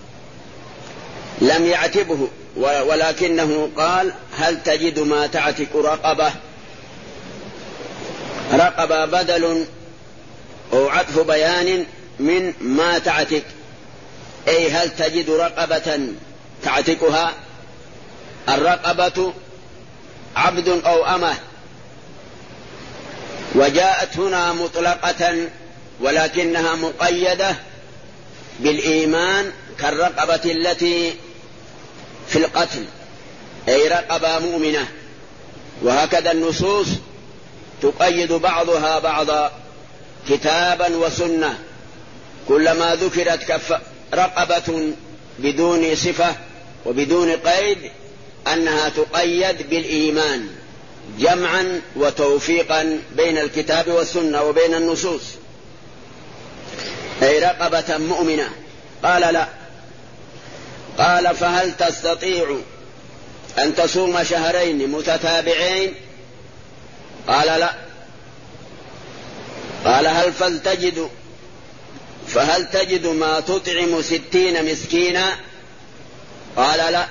لم يعتبه، ولكنه قال: هل تجد ما تعتق رقبة؟ رقبة بدل أو عطف بيان من ما تعتق، أي هل تجد رقبة تعتقها؟ الرقبة عبد أو أمة، وجاءت هنا مطلقة ولكنها مقيدة بالإيمان كالرقبة التي في القتل، أي رقبة مؤمنة. وهكذا النصوص تقيد بعضها بعضا كتابا وسنة، كلما ذكرت كف رقبة بدون صفة وبدون قيد أنها تقيد بالإيمان، جمعا وتوفيقا بين الكتاب والسنة وبين النصوص، أي رقبة مؤمنة. قال: لا. قال: فهل تستطيع أن تصوم شهرين متتابعين؟ قال: لا. قال: هل فلتجد فهل تجد ما تطعم ستين مسكينا؟ قال: لا.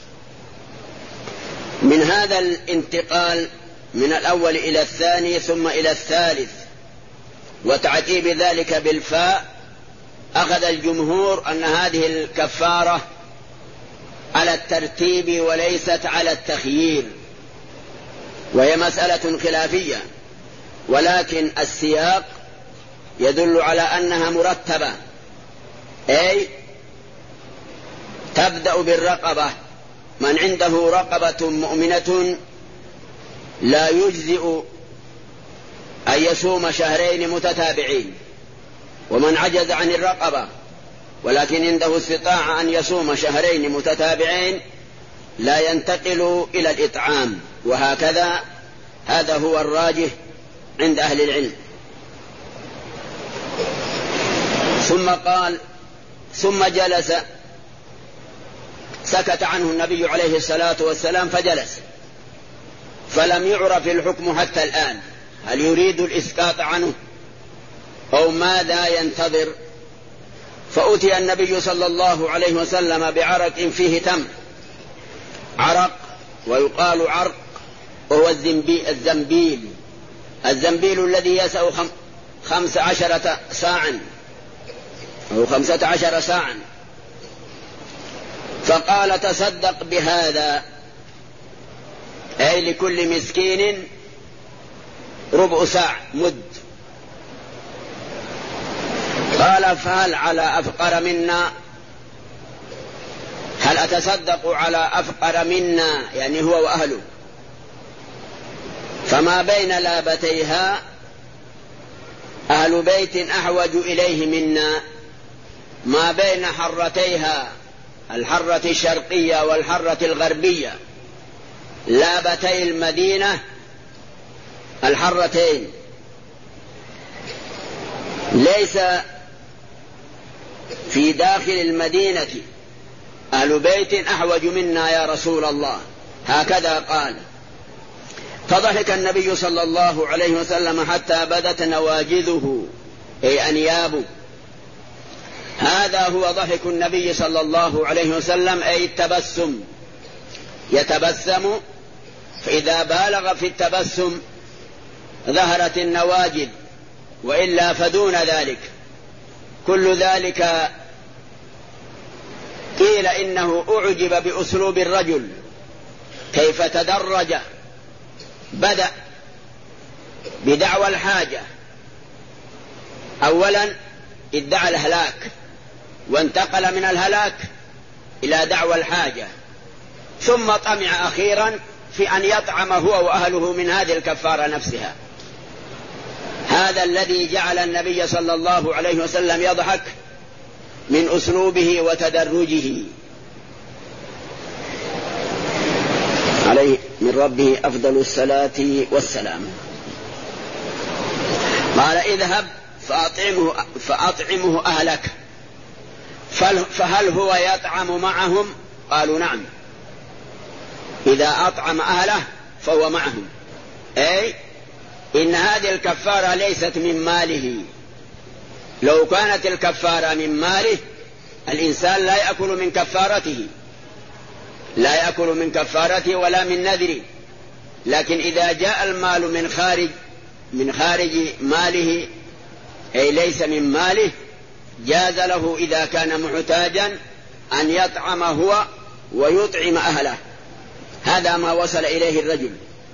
من هذا الانتقال من الأول إلى الثاني ثم إلى الثالث وتعقيب ذلك بالفاء، أخذ الجمهور أن هذه الكفارة على الترتيب وليست على التخيير، وهي مسألة خلافية، ولكن السياق يدل على أنها مرتبة، أي تبدأ بالرقبة. من عنده رقبة مؤمنة لا يجزئ أن يصوم شهرين متتابعين، ومن عجز عن الرقبة ولكن عنده استطاعة أن يصوم شهرين متتابعين لا ينتقل إلى الإطعام، وهكذا هذا هو الراجح عند أهل العلم. ثم قال: ثم جلس، سكت عنه النبي عليه الصلاة والسلام فجلس، فلم يعرف الحكم حتى الآن، هل يريد الإسقاط عنه أو ماذا ينتظر؟ فأتي النبي صلى الله عليه وسلم بعرق فيه تمر، عرق ويقال عرق، وهو الزنبيل الزنبيل الذي يسع خمس عشرة ساعا أو خمسة عشر ساعا. فقال: تصدق بهذا، أي لكل مسكين ربع ساع مد. قال: فهل على أفقر منا؟ هل أتصدق على أفقر منا؟ يعني هو وأهله. فما بين لابتيها أهل بيت أحوج إليه منا، ما بين حرتيها الحرة الشرقية والحرة الغربية، لابتي المدينة الحرتين، ليس في داخل المدينة أهل بيت أحوج منا يا رسول الله، هكذا قال. فضحك النبي صلى الله عليه وسلم حتى بدت نواجذه، أي أنيابه. هذا هو ضحك النبي صلى الله عليه وسلم، أي التبسم، يتبسم، فإذا بالغ في التبسم ظهرت النواجذ، وإلا فدون ذلك. كل ذلك قيل إنه أعجب بأسلوب الرجل، كيف تدرج، بدأ بدعوى الحاجة، أولا ادعى الهلاك وانتقل من الهلاك إلى دعوى الحاجة، ثم طمع أخيرا في أن يطعم هو وأهله من هذه الكفارة نفسها. هذا الذي جعل النبي صلى الله عليه وسلم يضحك من أسلوبه وتدرجه عليه من ربه أفضل الصلاة والسلام. قال: اذهب فأطعمه, فأطعمه أهلك. فهل هو يطعم معهم؟ قالوا نعم، إذا أطعم أهله فهو معهم، أي إن هذه الكفارة ليست من ماله. لو كانت الكفارة من ماله الإنسان لا يأكل من كفارته، لا يأكل من كفارته ولا من نذره. لكن إذا جاء المال من خارج من خارج ماله، أي ليس من ماله، جاز له إذا كان محتاجا أن يطعم هو ويطعم أهله. هذا ما وصل إليه الرجل.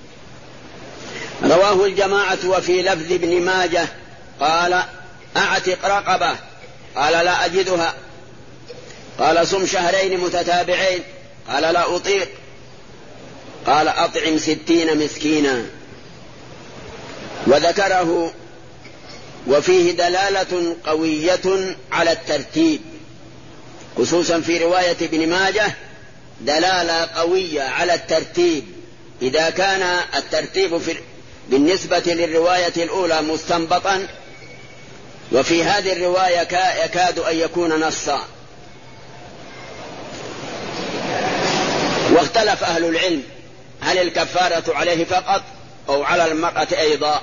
رواه الجماعة. وفي لفظ ابن ماجه قال: أعتق رقبة. قال: لا أجدها. قال: صم شهرين متتابعين. قال: لا أطيق. قال: أطعم ستين مسكينا. وذكره. وفيه دلالة قوية على الترتيب، خصوصا في رواية ابن ماجه دلالة قوية على الترتيب. إذا كان الترتيب في بالنسبة للرواية الأولى مستنبطا، وفي هذه الرواية يكاد أن يكون نصا. واختلف أهل العلم هل الكفارة عليه فقط أو على المرأة أيضا،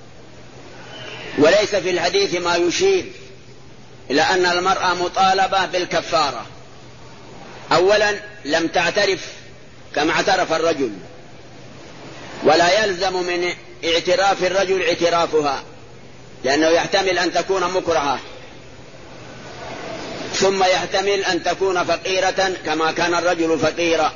وليس في الحديث ما يشير إلى أن المرأة مطالبة بالكفارة. أولا لم تعترف كما اعترف الرجل، ولا يلزم من اعتراف الرجل اعترافها، لأنه يحتمل أن تكون مكرهة، ثم يحتمل أن تكون فقيرة كما كان الرجل فقيرا.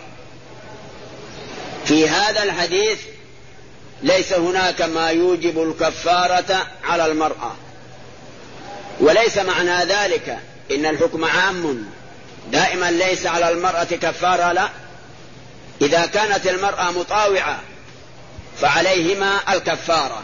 في هذا الحديث ليس هناك ما يوجب الكفارة على المرأة، وليس معنى ذلك إن الحكم عام دائما ليس على المرأة كفارة، لا. إذا كانت المرأة مطاوعة فعليهما الكفارة،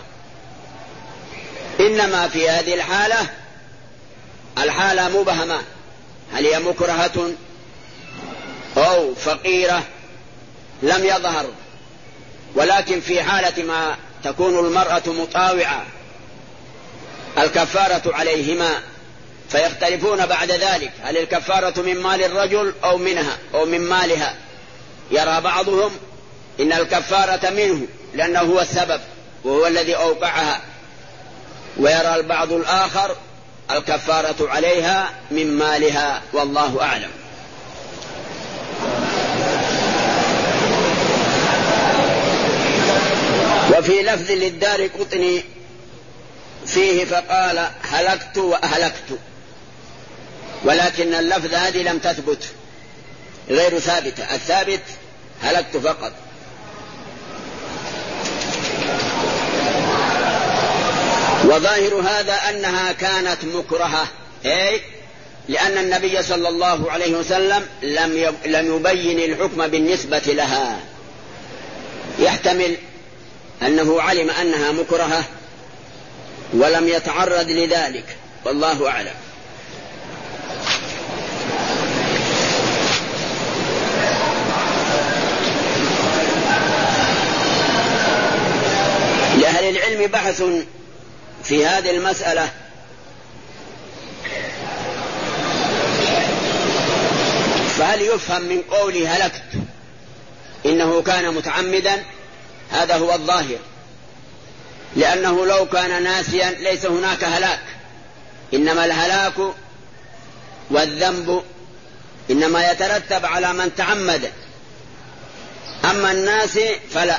إنما في هذه الحالة الحالة مبهمة، هل هي مكرهة أو فقيرة لم يظهر. ولكن في حالة ما تكون المرأة مطاوعة الكفارة عليهما، فيختلفون بعد ذلك هل الكفارة من مال الرجل أو منها أو من مالها. يرى بعضهم إن الكفارة منه لأنه هو السبب وهو الذي أوقعها، ويرى البعض الآخر الكفارة عليها من مالها، والله أعلم. وفي لفظ للدار قطني فيه فقال: هلكت وأهلكت، ولكن اللفظ هذه لم تثبت، غير ثابتة. الثابت هلكت فقط. وظاهر هذا أنها كانت مكرهة، أي لأن النبي صلى الله عليه وسلم لم لم يبين الحكم بالنسبة لها. يحتمل أنه علم أنها مكرهة ولم يتعرض لذلك، والله أعلم. لأهل العلم بحث في هذه المسألة، فهل يفهم من قوله هلكت إنه كان متعمدا؟ هذا هو الظاهر، لأنه لو كان ناسيا ليس هناك هلاك، إنما الهلاك والذنب إنما يترتب على من تعمد، أما الناس فلا.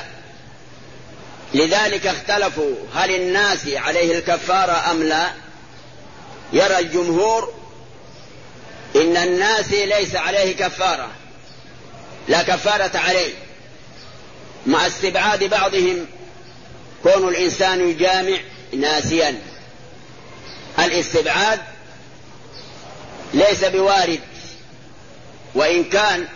لذلك اختلفوا هل الناس عليه الكفارة أم لا. يرى الجمهور إن الناس ليس عليه كفارة، لا كفارة عليه، مع استبعاد بعضهم كون الإنسان يجامع ناسيا. الاستبعاد ليس بوارد، وإن كان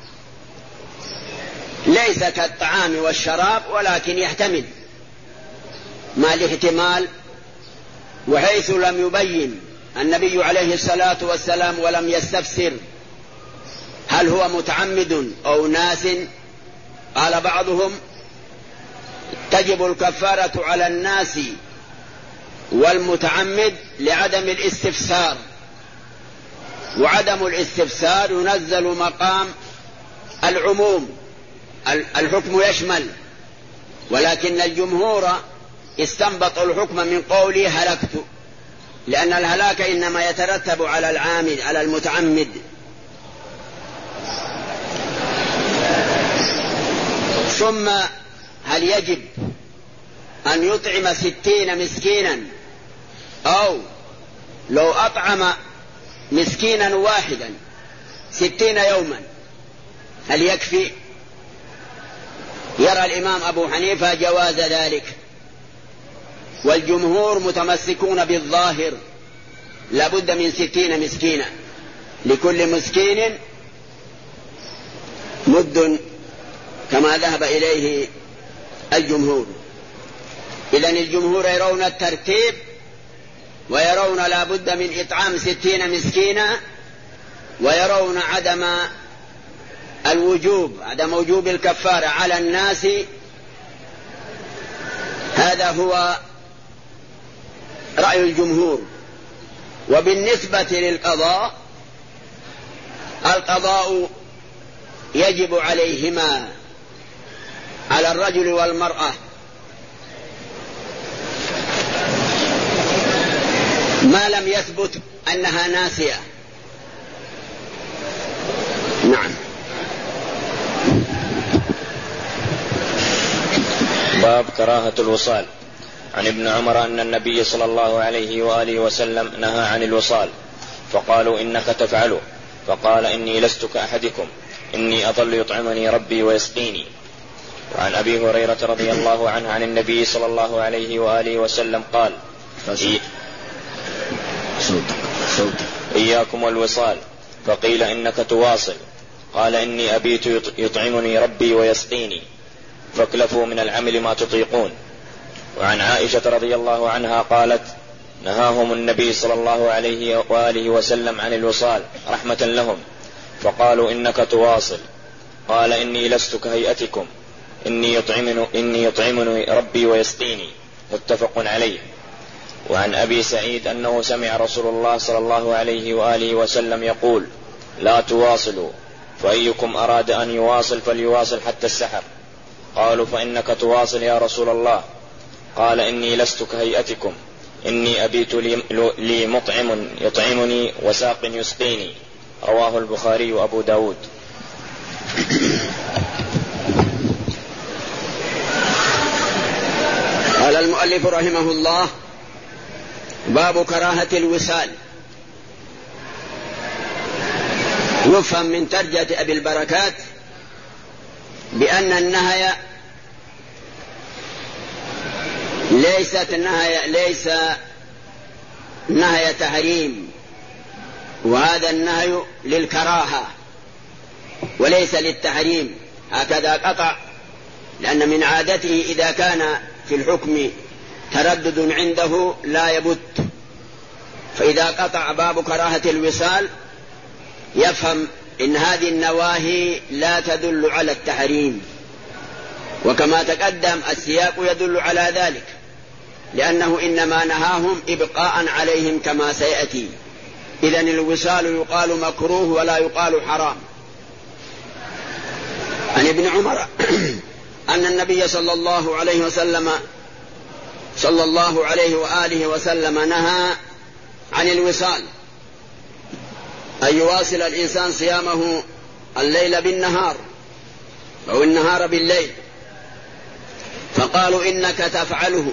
ليس كالطعام والشراب، ولكن يحتمل مع الاحتمال. وحيث لم يبين النبي عليه الصلاة والسلام ولم يستفسر هل هو متعمد أو ناس، قال بعضهم تجب الكفارة على الناس والمتعمد لعدم الاستفسار، وعدم الاستفسار ينزل مقام العموم، الحكم يشمل، ولكن الجمهور استنبطوا الحكم من قوله هلكت، لأن الهلاك إنما يترتب على العامد على المتعمد. ثم هل يجب أن يطعم ستين مسكينا، أو لو أطعم مسكينا واحدا ستين يوما هل يكفي؟ يرى الإمام أبو حنيفة جواز ذلك، والجمهور متمسكون بالظاهر، لابد من ستين مسكينا، لكل مسكين مد كما ذهب إليه الجمهور. إذن الجمهور يرون الترتيب، ويرون لابد من إطعام ستين مسكينا، ويرون عدم الوجوب عدم وجوب الكفارة على الناس. هذا هو رأي الجمهور. وبالنسبة للقضاء، القضاء يجب عليهما، على الرجل والمرأة، ما لم يثبت أنها ناسية. نعم.
باب كراهة الوصال. عن ابن عمر أن النبي صلى الله عليه وآله وسلم نهى عن الوصال، فقالوا إنك تفعله، فقال إني لست كأحدكم، إني أظل يطعمني ربي ويسقيني. وعن أبي هريرة رضي الله عنه عن النبي صلى الله عليه وآله وسلم قال إياكم والوصال، فقيل إنك تواصل، قال إني أبيت يطعمني ربي ويسقيني، فاكلفوا من العمل ما تطيقون. وعن عائشة رضي الله عنها قالت نهاهم النبي صلى الله عليه وآله وسلم عن الوصال رحمة لهم، فقالوا إنك تواصل، قال إني لست كهيئتكم، إني يطعمني, إني يطعمني ربي ويسقيني، متفق عليه. وعن أبي سعيد أنه سمع رسول الله صلى الله عليه وآله وسلم يقول لا تواصلوا، فأيكم أراد أن يواصل فليواصل حتى السحر. قالوا فإنك تواصل يا رسول الله، قال إني لست كهيئتكم، إني أبيت لي مطعم يطعمني وساق يسقيني. رواه البخاري وأبو داود.
قال المؤلف رحمه الله باب كراهة الوصال. يفهم من ترجمة أبي البركات بأن النهي ليست نهي ليس نهي تحريم، وهذا النهي للكراهة وليس للتحريم، هكذا قطع، لأن من عادته إذا كان في الحكم تردد عنده لا يبت، فإذا قطع باب كراهة الوصال يفهم إن هذه النواهي لا تدل على التحريم، وكما تقدم السياق يدل على ذلك، لأنه إنما نهاهم إبقاء عليهم كما سيأتي. إذن الوصال يقال مكروه ولا يقال حرام. عن ابن عمر أن النبي صلى الله عليه وسلم صلى الله عليه وآله وسلم نهى عن الوصال، أن يواصل الإنسان صيامه الليل بالنهار أو النهار بالليل، فقالوا إنك تفعله.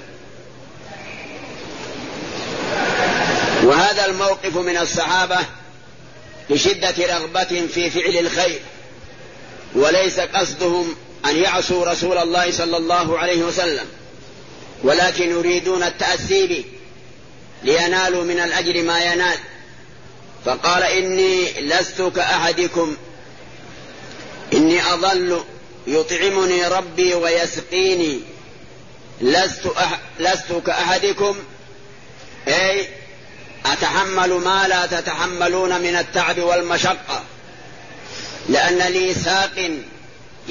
وهذا الموقف من الصحابة لشدة رغبة في فعل الخير، وليس قصدهم أن يعصوا رسول الله صلى الله عليه وسلم، ولكن يريدون التأسي به لينالوا من الأجر ما ينال. فقال إني لست كأحدكم، إني أظل يطعمني ربي ويسقيني، لست, أح... لست كأحدكم، أي أتحمل ما لا تتحملون من التعب والمشقة، لأن لي ساق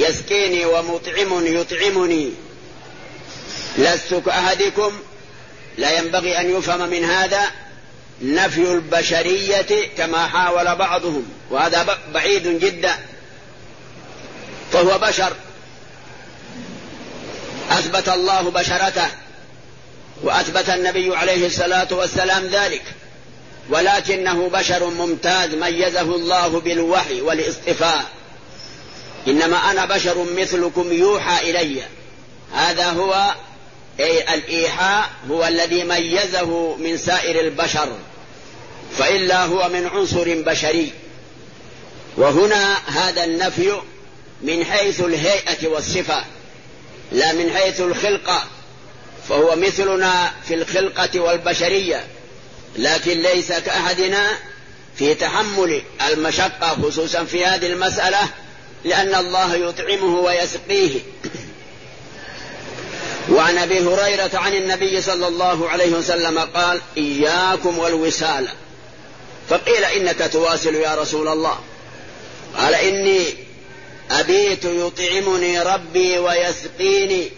يسقيني ومطعم يطعمني. لست كأحدكم لا ينبغي أن يفهم من هذا نفي البشرية كما حاول بعضهم، وهذا بعيد جدا، فهو بشر، أثبت الله بشرته وأثبت النبي عليه الصلاة والسلام ذلك، ولكنه بشر ممتاز ميزه الله بالوحي والاصطفاء. إنما أنا بشر مثلكم يوحى إلي، هذا هو أي الإيحاء هو الذي ميزه من سائر البشر، فإلا هو من عنصر بشري. وهنا هذا النفي من حيث الهيئة والصفة لا من حيث الخلقة، فهو مثلنا في الخلقة والبشرية، لكن ليس كأحدنا في تحمل المشقة خصوصا في هذه المسألة، لأن الله يطعمه ويسقيه. وعن أبي هريرة عن النبي صلى الله عليه وسلم قال: إياكم والوسال. فقيل: إنك تواصل يا رسول الله؟ قال: إني أبيت يطعمني ربي ويسقيني،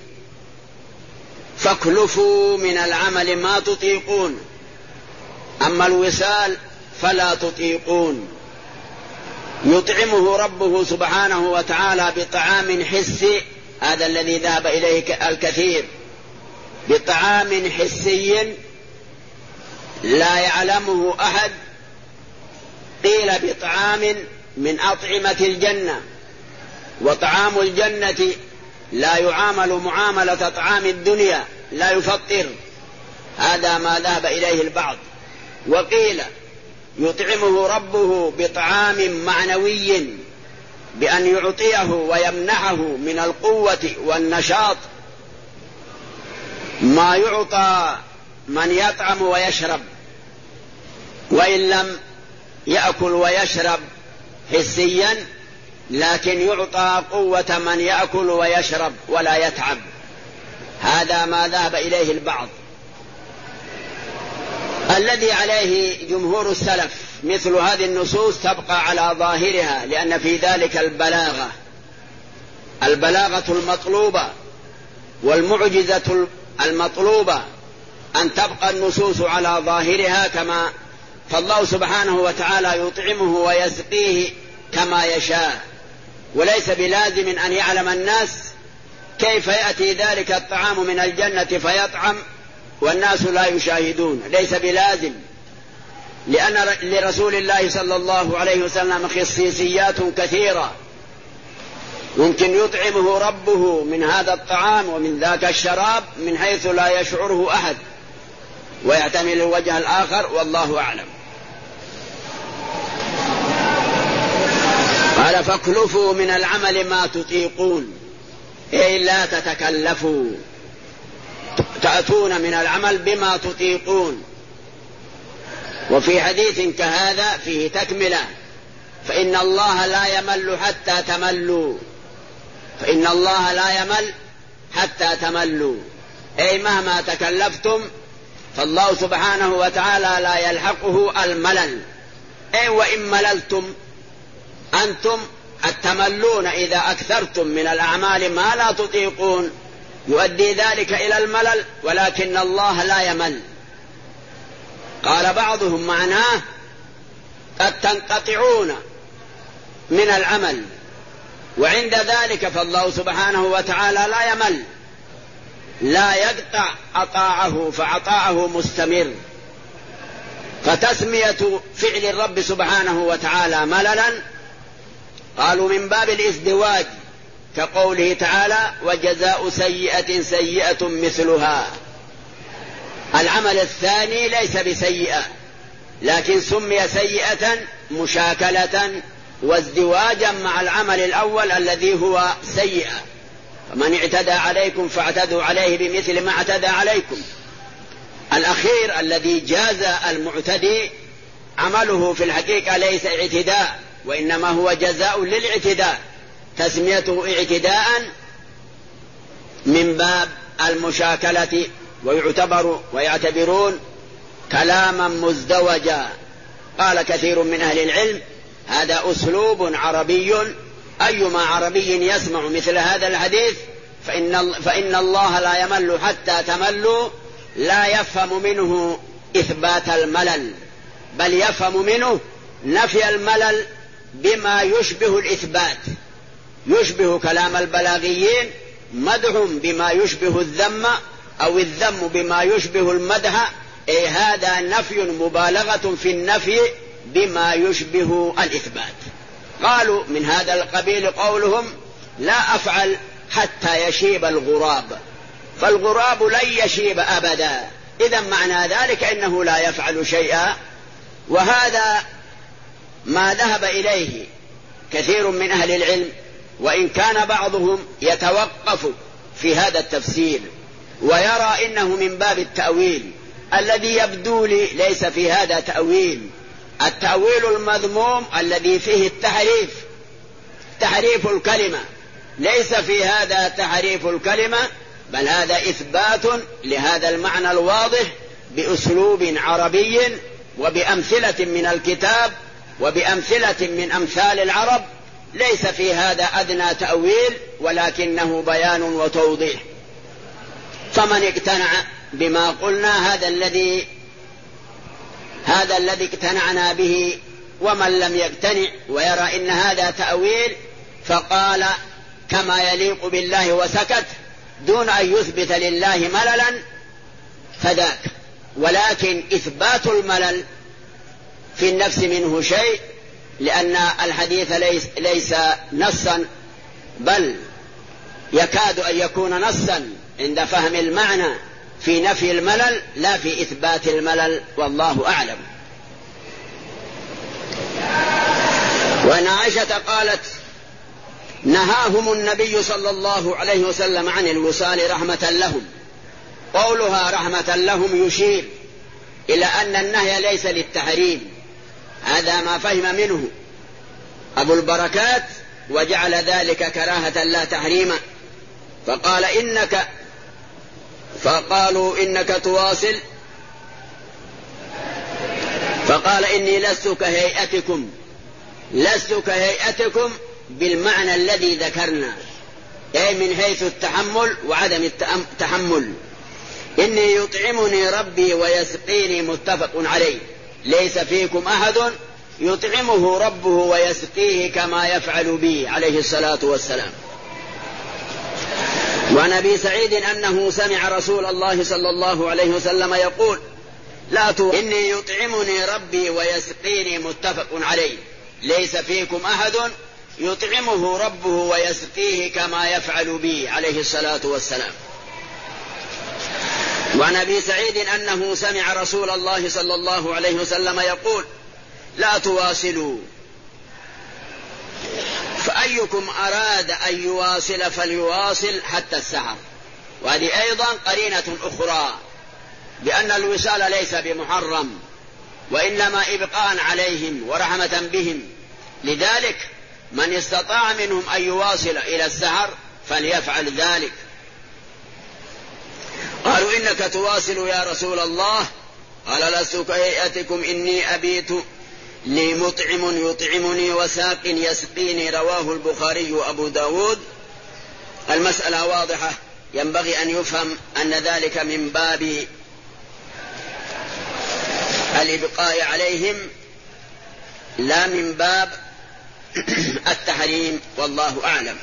فاكلفوا من العمل ما تطيقون، أما الوسال فلا تطيقون. يطعمه ربه سبحانه وتعالى بطعام حسي، هذا الذي ذهب إليه الكثير، بطعام حسي لا يعلمه أحد، قيل بطعام من أطعمة الجنة، وطعام الجنة لا يعامل معاملة طعام الدنيا، لا يفطر، هذا ما ذهب إليه البعض. وقيل يطعمه ربه بطعام معنوي، بأن يعطيه ويمنحه من القوة والنشاط ما يعطى من يطعم ويشرب، وإن لم يأكل ويشرب حسيا، لكن يعطى قوة من يأكل ويشرب ولا يتعب، هذا ما ذهب إليه البعض. الذي عليه جمهور السلف مثل هذه النصوص تبقى على ظاهرها، لأن في ذلك البلاغة البلاغة المطلوبة والمعجزة المطلوبة، أن تبقى النصوص على ظاهرها كما، فالله سبحانه وتعالى يطعمه ويسقيه كما يشاء، وليس بلازم أن يعلم الناس كيف يأتي ذلك الطعام من الجنة فيطعم والناس لا يشاهدون، ليس بلازم، لأن لرسول الله صلى الله عليه وسلم خصيصيات كثيرة، ممكن يطعمه ربه من هذا الطعام ومن ذاك الشراب من حيث لا يشعره أحد، ويعتمل الوجه الآخر، والله أعلم. قال: فاكلفوا من العمل ما تطيقون، أي لا تتكلفوا، تأتون من العمل بما تطيقون. وفي حديث كهذا فيه تكملة: فإن الله لا يمل حتى تملوا، فإن الله لا يمل حتى تملوا، أي مهما تكلفتم فالله سبحانه وتعالى لا يلحقه الملل، أي وإن مللتم أنتم التملون إذا أكثرتم من الأعمال ما لا تطيقون يؤدي ذلك إلى الملل، ولكن الله لا يمل. قال بعضهم معناه قد تنقطعون من العمل، وعند ذلك فالله سبحانه وتعالى لا يمل، لا يقطع عطاءه، فعطاءه مستمر. فتسمية فعل الرب سبحانه وتعالى مللا قالوا من باب الازدواج، كقوله تعالى: وجزاء سيئة سيئة مثلها. العمل الثاني ليس بسيئة، لكن سمي سيئة مشاكلة وازدواجا مع العمل الأول الذي هو سيئة. فمن اعتدى عليكم فاعتدوا عليه بمثل ما اعتدى عليكم. الأخير الذي جاز المعتدي عمله في الحقيقة ليس اعتداء، وإنما هو جزاء للاعتداء، تسميته اعتداء من باب المشاكلة، ويعتبر ويعتبرون كلاما مزدوجا. قال كثير من أهل العلم: هذا أسلوب عربي، أيما عربي يسمع مثل هذا الحديث فإن, فإن الله لا يمل حتى تملوا، لا يفهم منه إثبات الملل، بل يفهم منه نفي الملل بما يشبه الإثبات، يشبه كلام البلاغيين، مدح بما يشبه الذم أو الذم بما يشبه المدح، أي هذا نفي مبالغة في النفي بما يشبه الإثبات. قالوا من هذا القبيل قولهم لا أفعل حتى يشيب الغراب، فالغراب لن يشيب أبدا، إذا معنى ذلك إنه لا يفعل شيئا. وهذا ما ذهب إليه كثير من أهل العلم، وإن كان بعضهم يتوقف في هذا التفسير ويرى إنه من باب التأويل الذي يبدو لي ليس في هذا تأويل، التأويل المذموم الذي فيه التحريف، تحريف الكلمة، ليس في هذا تحريف الكلمة، بل هذا إثبات لهذا المعنى الواضح بأسلوب عربي وبأمثلة من الكتاب وبأمثلة من أمثال العرب، ليس في هذا أدنى تأويل ولكنه بيان وتوضيح. فمن اقتنع بما قلنا هذا الذي هذا الذي اقتنعنا به، ومن لم يقتنع ويرى إن هذا تأويل فقال كما يليق بالله وسكت دون أن يثبت لله مللا فذاك. ولكن إثبات الملل في النفس منه شيء، لأن الحديث ليس, ليس نصا، بل يكاد أن يكون نصا عند فهم المعنى في نفي الملل لا في إثبات الملل، والله أعلم. وأن عائشة قالت نهاهم النبي صلى الله عليه وسلم عن الوصال رحمة لهم. قولها رحمة لهم يشير إلى أن النهي ليس للتحريم، هذا ما فهم منه أبو البركات، وجعل ذلك كراهة لا تحريما، فقال إنك فقالوا إنك تواصل، فقال إني لست كهيئتكم، لست كهيئتكم بالمعنى الذي ذكرنا، أي من حيث التحمل وعدم التحمل. إني يطعمني ربي ويسقيني متفق عليه، ليس فيكم أحد يطعمه ربه ويسقيه كما يفعل بي عليه الصلاة والسلام. وعن أبي سعيد أنه سمع رسول الله صلى الله عليه وسلم يقول لا تو إني يطعمني ربي ويسقيني متفق عليه، ليس فيكم أحد يطعمه ربه ويسقيه كما يفعل بي عليه الصلاة والسلام. وعن أبي سعيد أنه سمع رسول الله صلى الله عليه وسلم يقول لا تواصلوا، فأيكم أراد أن يواصل فليواصل حتى السحر. وهذه أيضا قرينة أخرى بأن الوصال ليس بمحرم، وإنما إبقاء عليهم ورحمة بهم، لذلك من استطاع منهم أن يواصل إلى السحر فليفعل ذلك. قالوا إنك تواصل يا رسول الله، قال لست كهيئتكم إني أبيت لي مطعم يطعمني وساق يسقيني، رواه البخاري وأبو داود. المسألة واضحة، ينبغي أن يفهم أن ذلك من باب الإبقاء عليهم لا من باب التحريم، والله أعلم.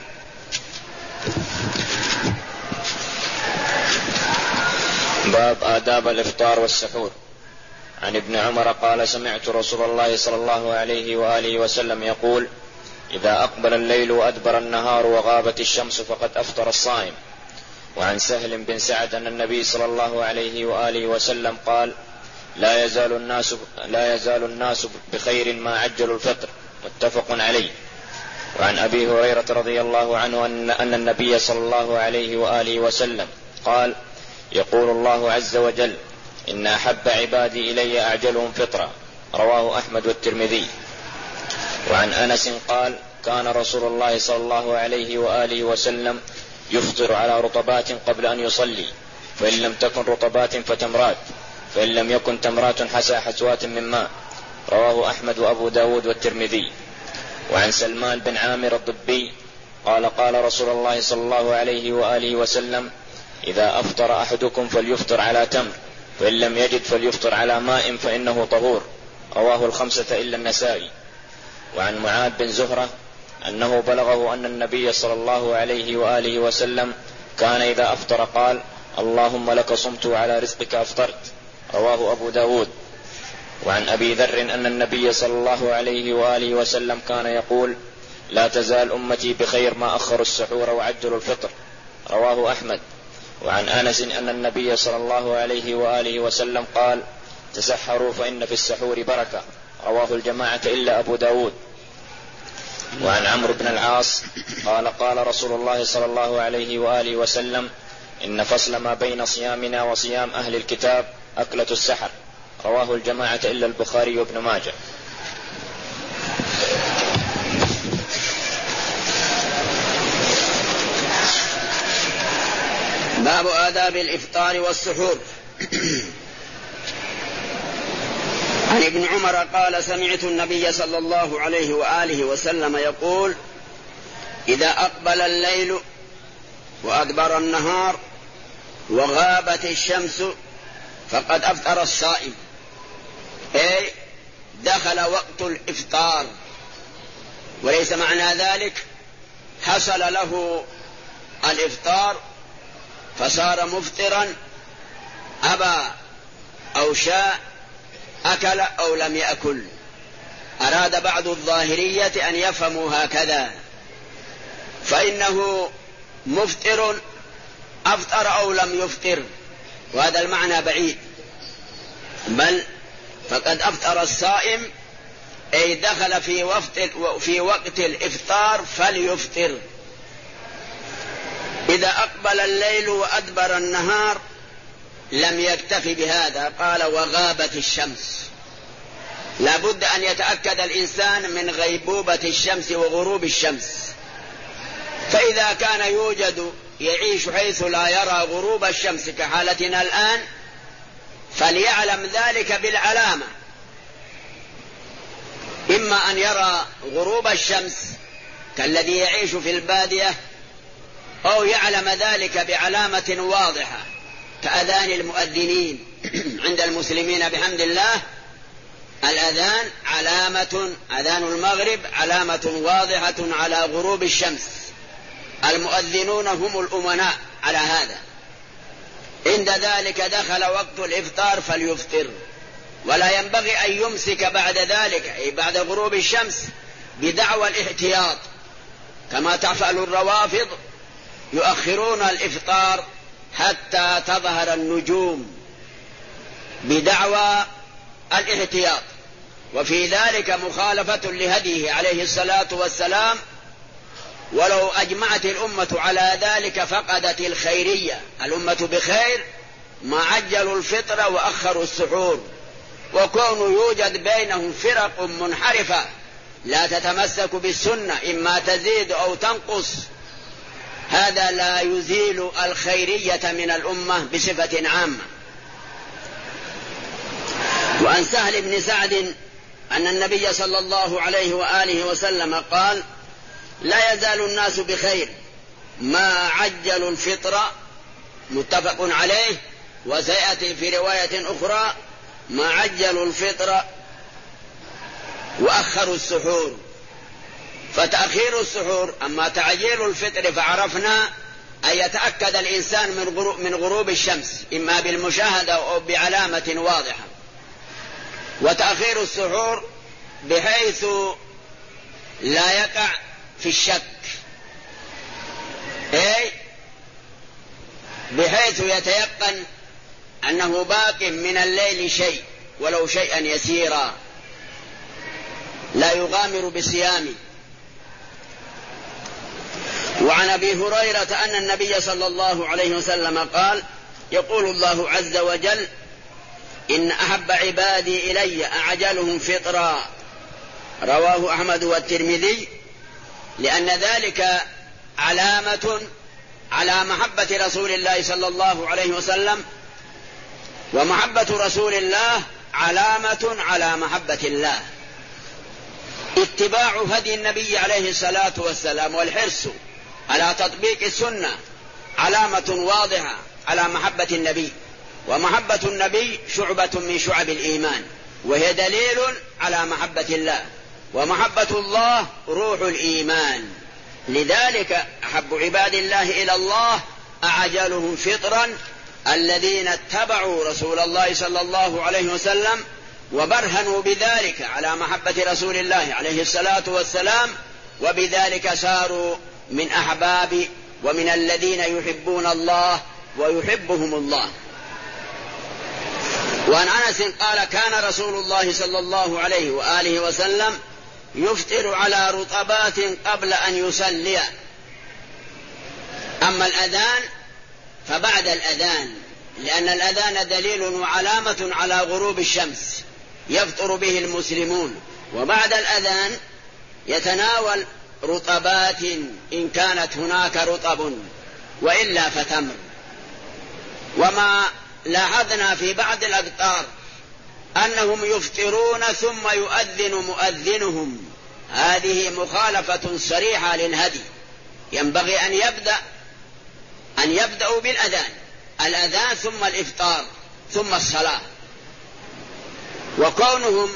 باب آداب الإفطار والسحور. عن ابن عمر قال سمعت رسول الله صلى الله عليه وآله وسلم يقول إذا أقبل الليل وأدبر النهار وغابت الشمس فقد أفطر الصائم. وعن سهل بن سعد أن النبي صلى الله عليه وآله وسلم قال لا يزال الناس لا يزال الناس بخير ما عجلوا الفطر، متفق عليه. وعن أبي هريرة رضي الله عنه أن النبي صلى الله عليه وآله وسلم قال يقول الله عز وجل إن أحب عبادي إلي أعجلهم فطرا، رواه أحمد والترمذي. وعن أنس قال كان رسول الله صلى الله عليه وآله وسلم يفطر على رطبات قبل أن يصلي، فإن لم تكن رطبات فتمرات، فإن لم يكن تمرات حسى حسوات من ماء، رواه أحمد وأبو داود والترمذي. وعن سلمان بن عامر الضبي قال قال رسول الله صلى الله عليه وآله وسلم إذا أفطر أحدكم فليفطر على تمر، فإن لم يجد فليفطر على ماء فإنه طهور. رواه الخمسة إلا النسائي. وعن معاذ بن زهرة أنه بلغه أن النبي صلى الله عليه وآله وسلم كان إذا أفطر قال: اللهم لك صمت وعلى رزقك أفطرت. رواه أبو داود. وعن أبي ذر أن النبي صلى الله عليه وآله وسلم كان يقول: لا تزال أمتي بخير ما أخروا السحور وعجلوا الفطر. رواه أحمد. وعن أنس أن النبي صلى الله عليه وآله وسلم قال: تسحروا فإن في السحور بركة. رواه الجماعة إلا أبو داود. وعن عمرو بن العاص قال: قال رسول الله صلى الله عليه وآله وسلم: إن فصل ما بين صيامنا وصيام أهل الكتاب أكلة السحر. رواه الجماعة إلا البخاري وابن ماجه.
باب آداب الإفطار والسحور. عن ابن عمر قال: سمعت النبي صلى الله عليه وآله وسلم يقول: إذا أقبل الليل وأدبر النهار وغابت الشمس فقد أفطر الصائم، أي دخل وقت الإفطار. وليس معنى ذلك حصل له الإفطار فصار مفطرا، أبى أو شاء أكل أو لم يأكل. أراد بعض الظاهرية أن يفهموا هكذا، فإنه مفطر أفطر أو لم يفطر، وهذا المعنى بعيد. بل فقد أفطر الصائم، أي دخل في وقت في وقت الإفطار فليفطر. إذا أقبل الليل وأدبر النهار لم يكتفي بهذا، قال: وغابت الشمس. لا بد أن يتأكد الإنسان من غيبوبة الشمس وغروب الشمس. فإذا كان يوجد يعيش حيث لا يرى غروب الشمس كحالتنا الآن، فليعلم ذلك بالعلامة، إما أن يرى غروب الشمس كالذي يعيش في البادية، أو يعلم ذلك بعلامة واضحة كأذان المؤذنين عند المسلمين بحمد الله. الأذان علامة، أذان المغرب علامة واضحة على غروب الشمس. المؤذنون هم الأمناء على هذا. عند ذلك دخل وقت الإفطار فليفطر، ولا ينبغي أن يمسك بعد ذلك، أي بعد غروب الشمس، بدعوى الاحتياط كما تفعل الروافض، يؤخرون الإفطار حتى تظهر النجوم بدعوى الاحتياط، وفي ذلك مخالفة لهديه عليه الصلاة والسلام. ولو أجمعت الأمة على ذلك فقدت الخيرية. الأمة بخير ما عجلوا الفطر وأخروا السحور. وكون يوجد بينهم فرق منحرفة لا تتمسك بالسنة، إما تزيد أو تنقص، هذا لا يزيل الخيرية من الأمة بصفة عامة. وعن سهل بن سعد أن النبي صلى الله عليه وآله وسلم قال: لا يزال الناس بخير ما عجلوا الفطر، متفق عليه. وسيأتي في رواية أخرى: ما عجلوا الفطر وأخروا السحور. فتأخير السحور، أما تعجيل الفطر فعرفنا أن يتأكد الإنسان من غروب, من غروب الشمس، إما بالمشاهدة أو بعلامة واضحة. وتأخير السحور بحيث لا يقع في الشك، أي بحيث يتيقن أنه باق من الليل شيء ولو شيئا يسيرا، لا يغامر بصيامه. وعن أبي هريرة أن النبي صلى الله عليه وسلم قال: يقول الله عز وجل: إن أحب عبادي إلي أعجلهم فطرا. رواه أحمد والترمذي، لأن ذلك علامة على محبة رسول الله صلى الله عليه وسلم، ومحبة رسول الله علامة على محبة الله. اتباع هدي النبي عليه الصلاة والسلام والحرص على تطبيق السنة علامة واضحة على محبة النبي، ومحبة النبي شعبة من شعب الإيمان، وهي دليل على محبة الله، ومحبة الله روح الإيمان. لذلك أحب عباد الله إلى الله أعجلهم فطرا الذين اتبعوا رسول الله صلى الله عليه وسلم وبرهنوا بذلك على محبة رسول الله عليه الصلاة والسلام، وبذلك صاروا من أحباب ومن الذين يحبون الله ويحبهم الله. وعن أنس قال: كان رسول الله صلى الله عليه وآله وسلم يفطر على رطبات قبل أن يصلي. أما الأذان فبعد الأذان، لأن الأذان دليل وعلامة على غروب الشمس يفطر به المسلمون، وبعد الأذان يتناول رطبات إن كانت هناك رطب، وإلا فتمر. وما لاحظنا في بعض الأقطار أنهم يفطرون ثم يؤذن مؤذنهم، هذه مخالفة صريحة للهدي. ينبغي أن يبدأ أن يبدأوا بالأذان، الأذان ثم الإفطار ثم الصلاة. وكونهم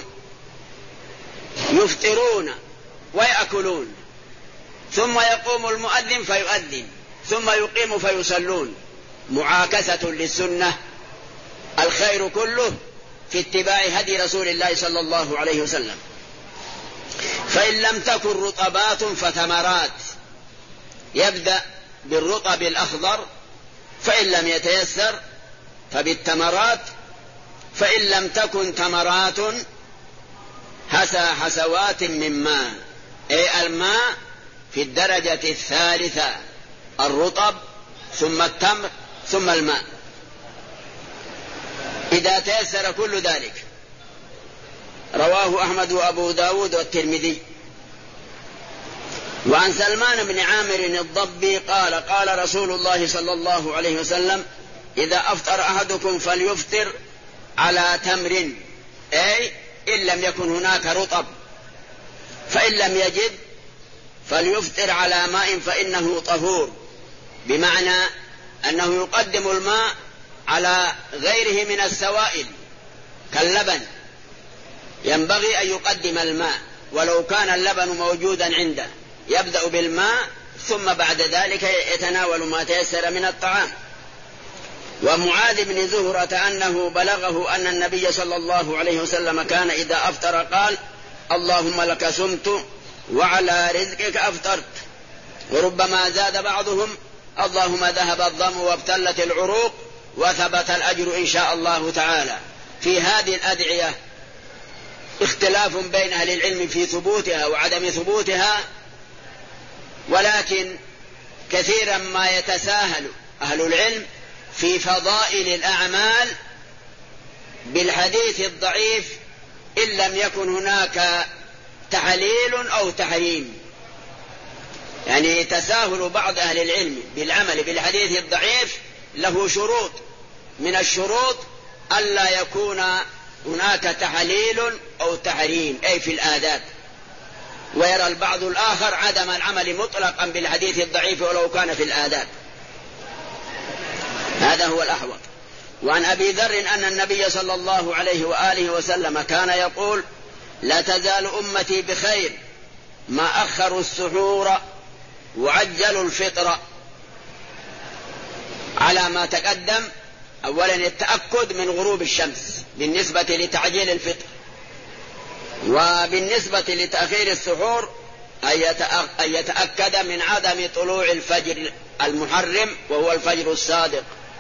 يفطرون ويأكلون ثم يقوم المؤذن فيؤذن ثم يقيم فيصلون معاكسة للسنة. الخير كله في اتباع هدي رسول الله صلى الله عليه وسلم. فإن لم تكن رطبات فتمرات، يبدأ بالرطب الأخضر، فإن لم يتيسر فبالتمرات، فإن لم تكن تمرات حسى حسوات من ماء، أي الماء في الدرجة الثالثة، الرطب ثم التمر ثم الماء، إذا تيسر كل ذلك. رواه أحمد وأبو داود والترمذي. وعن سلمان بن عامر الضبي قال: قال رسول الله صلى الله عليه وسلم: إذا أفطر أحدكم فليفطر على تمر، أي إن لم يكن هناك رطب، فإن لم يجد فليفطر على ماء فإنه طهور، بمعنى أنه يقدم الماء على غيره من السوائل كاللبن، ينبغي أن يقدم الماء ولو كان اللبن موجودا عنده، يبدأ بالماء ثم بعد ذلك يتناول ما تيسر من الطعام. ومعاذ بن زهرة أنه بلغه أن النبي صلى الله عليه وسلم كان إذا أفطر قال: اللهم لك صمت وعلى رزقك أفطرت. وربما زاد بعضهم: اللهم ذهب الظم وابتلت العروق وثبت الأجر إن شاء الله تعالى. في هذه الأدعية اختلاف بين أهل العلم في ثبوتها وعدم ثبوتها، ولكن كثيرا ما يتساهل أهل العلم في فضائل الأعمال بالحديث الضعيف إن لم يكن هناك تحليل أو تحريم. يعني تساهل بعض أهل العلم بالعمل بالحديث الضعيف له شروط، من الشروط ألا يكون هناك تحليل أو تحريم، أي في الآداب. ويرى البعض الآخر عدم العمل مطلقا بالحديث الضعيف ولو كان في الآداب، هذا هو الأحوط. وعن أبي ذر أن النبي صلى الله عليه وآله وسلم كان يقول: لا تزال أمتي بخير ما أخروا السحور وعجلوا الفطر. على ما تقدم، أولا التأكد من غروب الشمس بالنسبة لتعجيل الفطر، وبالنسبة لتأخير السحور أن يتأكد من عدم طلوع الفجر المحرم وهو الفجر الصادق.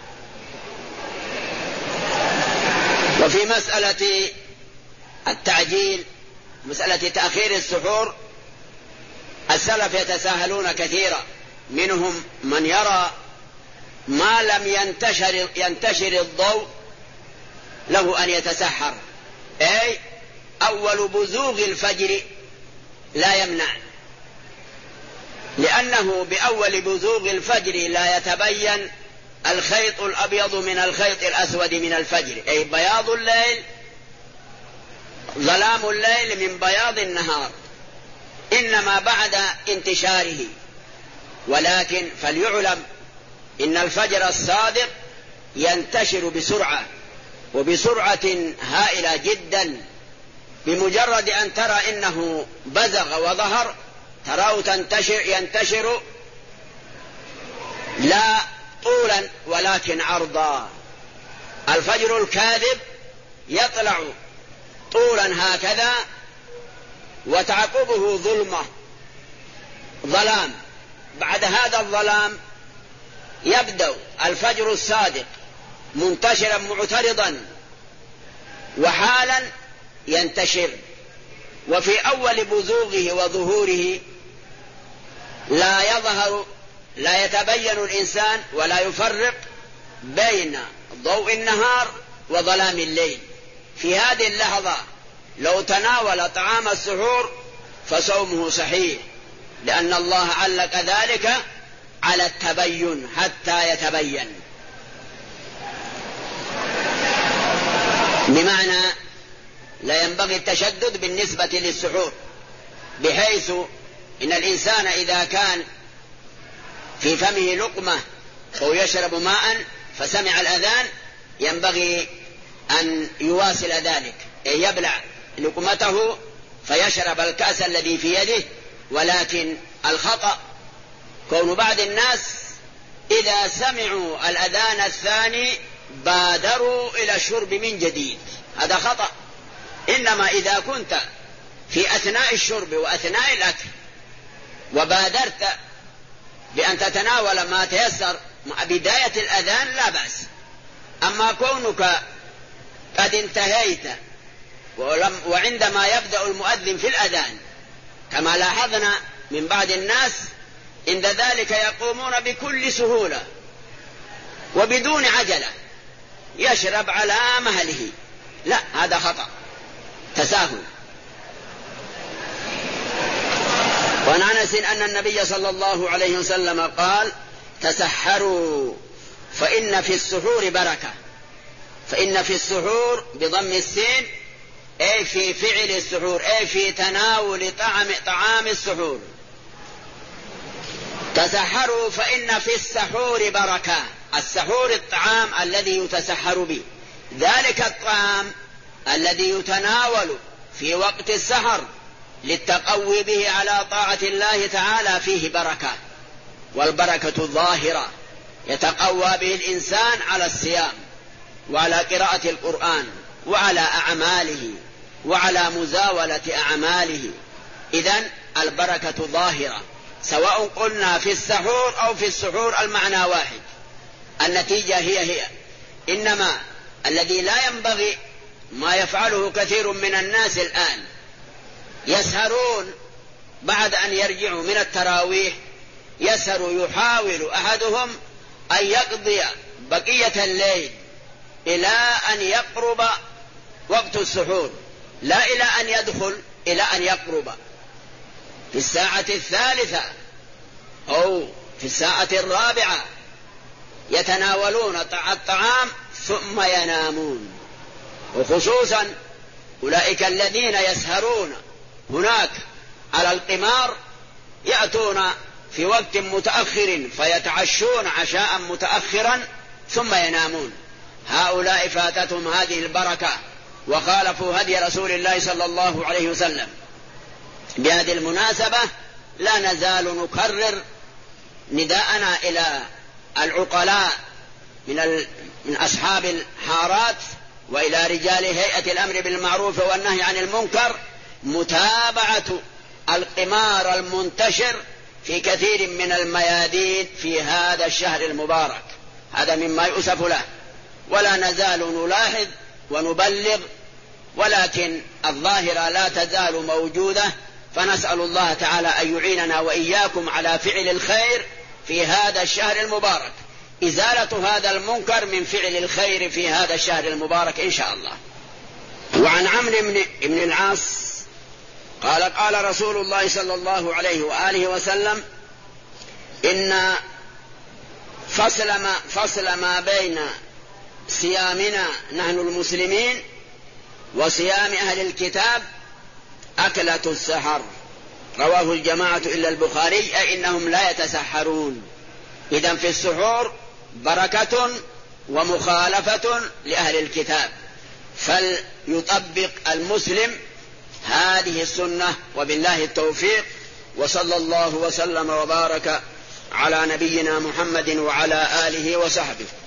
وفي مسألة التعجيل، مسألة تأخير السحور، السلف يتساهلون كثيرا، منهم من يرى ما لم ينتشر, ينتشر الضوء له أن يتسحر، أي أول بزوغ الفجر لا يمنع، لأنه بأول بزوغ الفجر لا يتبين الخيط الأبيض من الخيط الأسود من الفجر، أي بياض الليل ظلام الليل من بياض النهار، إنما بعد انتشاره. ولكن فليعلم إن الفجر الصادق ينتشر بسرعة وبسرعة هائلة جدا، بمجرد أن ترى إنه بزغ وظهر تراه تنتشر ينتشر لا طولا ولكن عرضا. الفجر الكاذب يطلع طولا هكذا وتعقبه ظلمة ظلام، بعد هذا الظلام يبدأ الفجر الصادق منتشرا معترضا وحالا ينتشر، وفي أول بزوغه وظهوره لا يظهر لا يتبين الإنسان ولا يفرق بين ضوء النهار وظلام الليل. في هذه اللحظة لو تناول طعام السحور فصومه صحيح، لأن الله علق ذلك على التبين حتى يتبين، بمعنى لا ينبغي التشدد بالنسبة للسحور، بحيث إن الإنسان إذا كان في فمه لقمة أو يشرب ماء فسمع الأذان ينبغي أن يواصل ذلك، يبلع لقمته فيشرب الكأس الذي في يده. ولكن الخطأ كون بعض الناس إذا سمعوا الأذان الثاني بادروا إلى الشرب من جديد، هذا خطأ. إنما إذا كنت في أثناء الشرب وأثناء الأكل وبادرت بأن تتناول ما تيسر مع بداية الأذان لا بأس. أما كونك قد انتهيت وعندما يبدأ المؤذن في الأذان كما لاحظنا من بعض الناس عند ذلك يقومون بكل سهولة وبدون عجلة يشرب على مهله، لا، هذا خطأ تساهل. وعن أنس أن النبي صلى الله عليه وسلم قال: تسحروا فإن في السحور بركة. فإن في السحور بضم السين أي في فعل السحور، أي في تناول طعام طعام السحور. تسحروا فإن في السحور بركة. السحور الطعام الذي يتسحر به، ذلك الطعام الذي يتناول في وقت السحر للتقوي به على طاعة الله تعالى فيه بركة، والبركة ظاهرة يتقوى به الإنسان على الصيام وعلى قراءة القرآن وعلى أعماله وعلى مزاولة أعماله. إذن البركة ظاهرة، سواء قلنا في السحور أو في السحور المعنى واحد، النتيجة هي هي. إنما الذي لا ينبغي ما يفعله كثير من الناس الآن، يسهرون بعد أن يرجعوا من التراويح، يسهر يحاول أحدهم أن يقضي بقية الليل إلى أن يقرب وقت السحور، لا إلى أن يدخل، إلى أن يقرب في الساعة الثالثة أو في الساعة الرابعة يتناولون الطعام ثم ينامون. وخصوصا أولئك الذين يسهرون هناك على القمار يأتون في وقت متأخر فيتعشون عشاء متأخرا ثم ينامون، هؤلاء فاتتهم هذه البركة وخالفوا هدي رسول الله صلى الله عليه وسلم. بهذه المناسبة لا نزال نكرر نداءنا إلى العقلاء من من أصحاب الحارات وإلى رجال هيئة الأمر بالمعروف والنهي عن المنكر متابعة القمار المنتشر في كثير من الميادين في هذا الشهر المبارك، هذا مما يؤسف له. ولا نزال نلاحظ ونبلغ، ولكن الظاهرة لا تزال موجودة، فنسأل الله تعالى أن يعيننا وإياكم على فعل الخير في هذا الشهر المبارك، إزالة هذا المنكر من فعل الخير في هذا الشهر المبارك إن شاء الله. وعن عمرو بن العاص قال: قال رسول الله صلى الله عليه وآله وسلم: إن فصل ما, فصل ما بين صيامنا نحن المسلمين وصيام أهل الكتاب أكلة السحر. رواه الجماعة إلا البخاري، أي إنهم لا يتسحرون. إذن في السحور بركة ومخالفة لأهل الكتاب، فليطبق المسلم هذه السنة، وبالله التوفيق. وصلى الله وسلم وبارك على نبينا محمد وعلى آله وصحبه.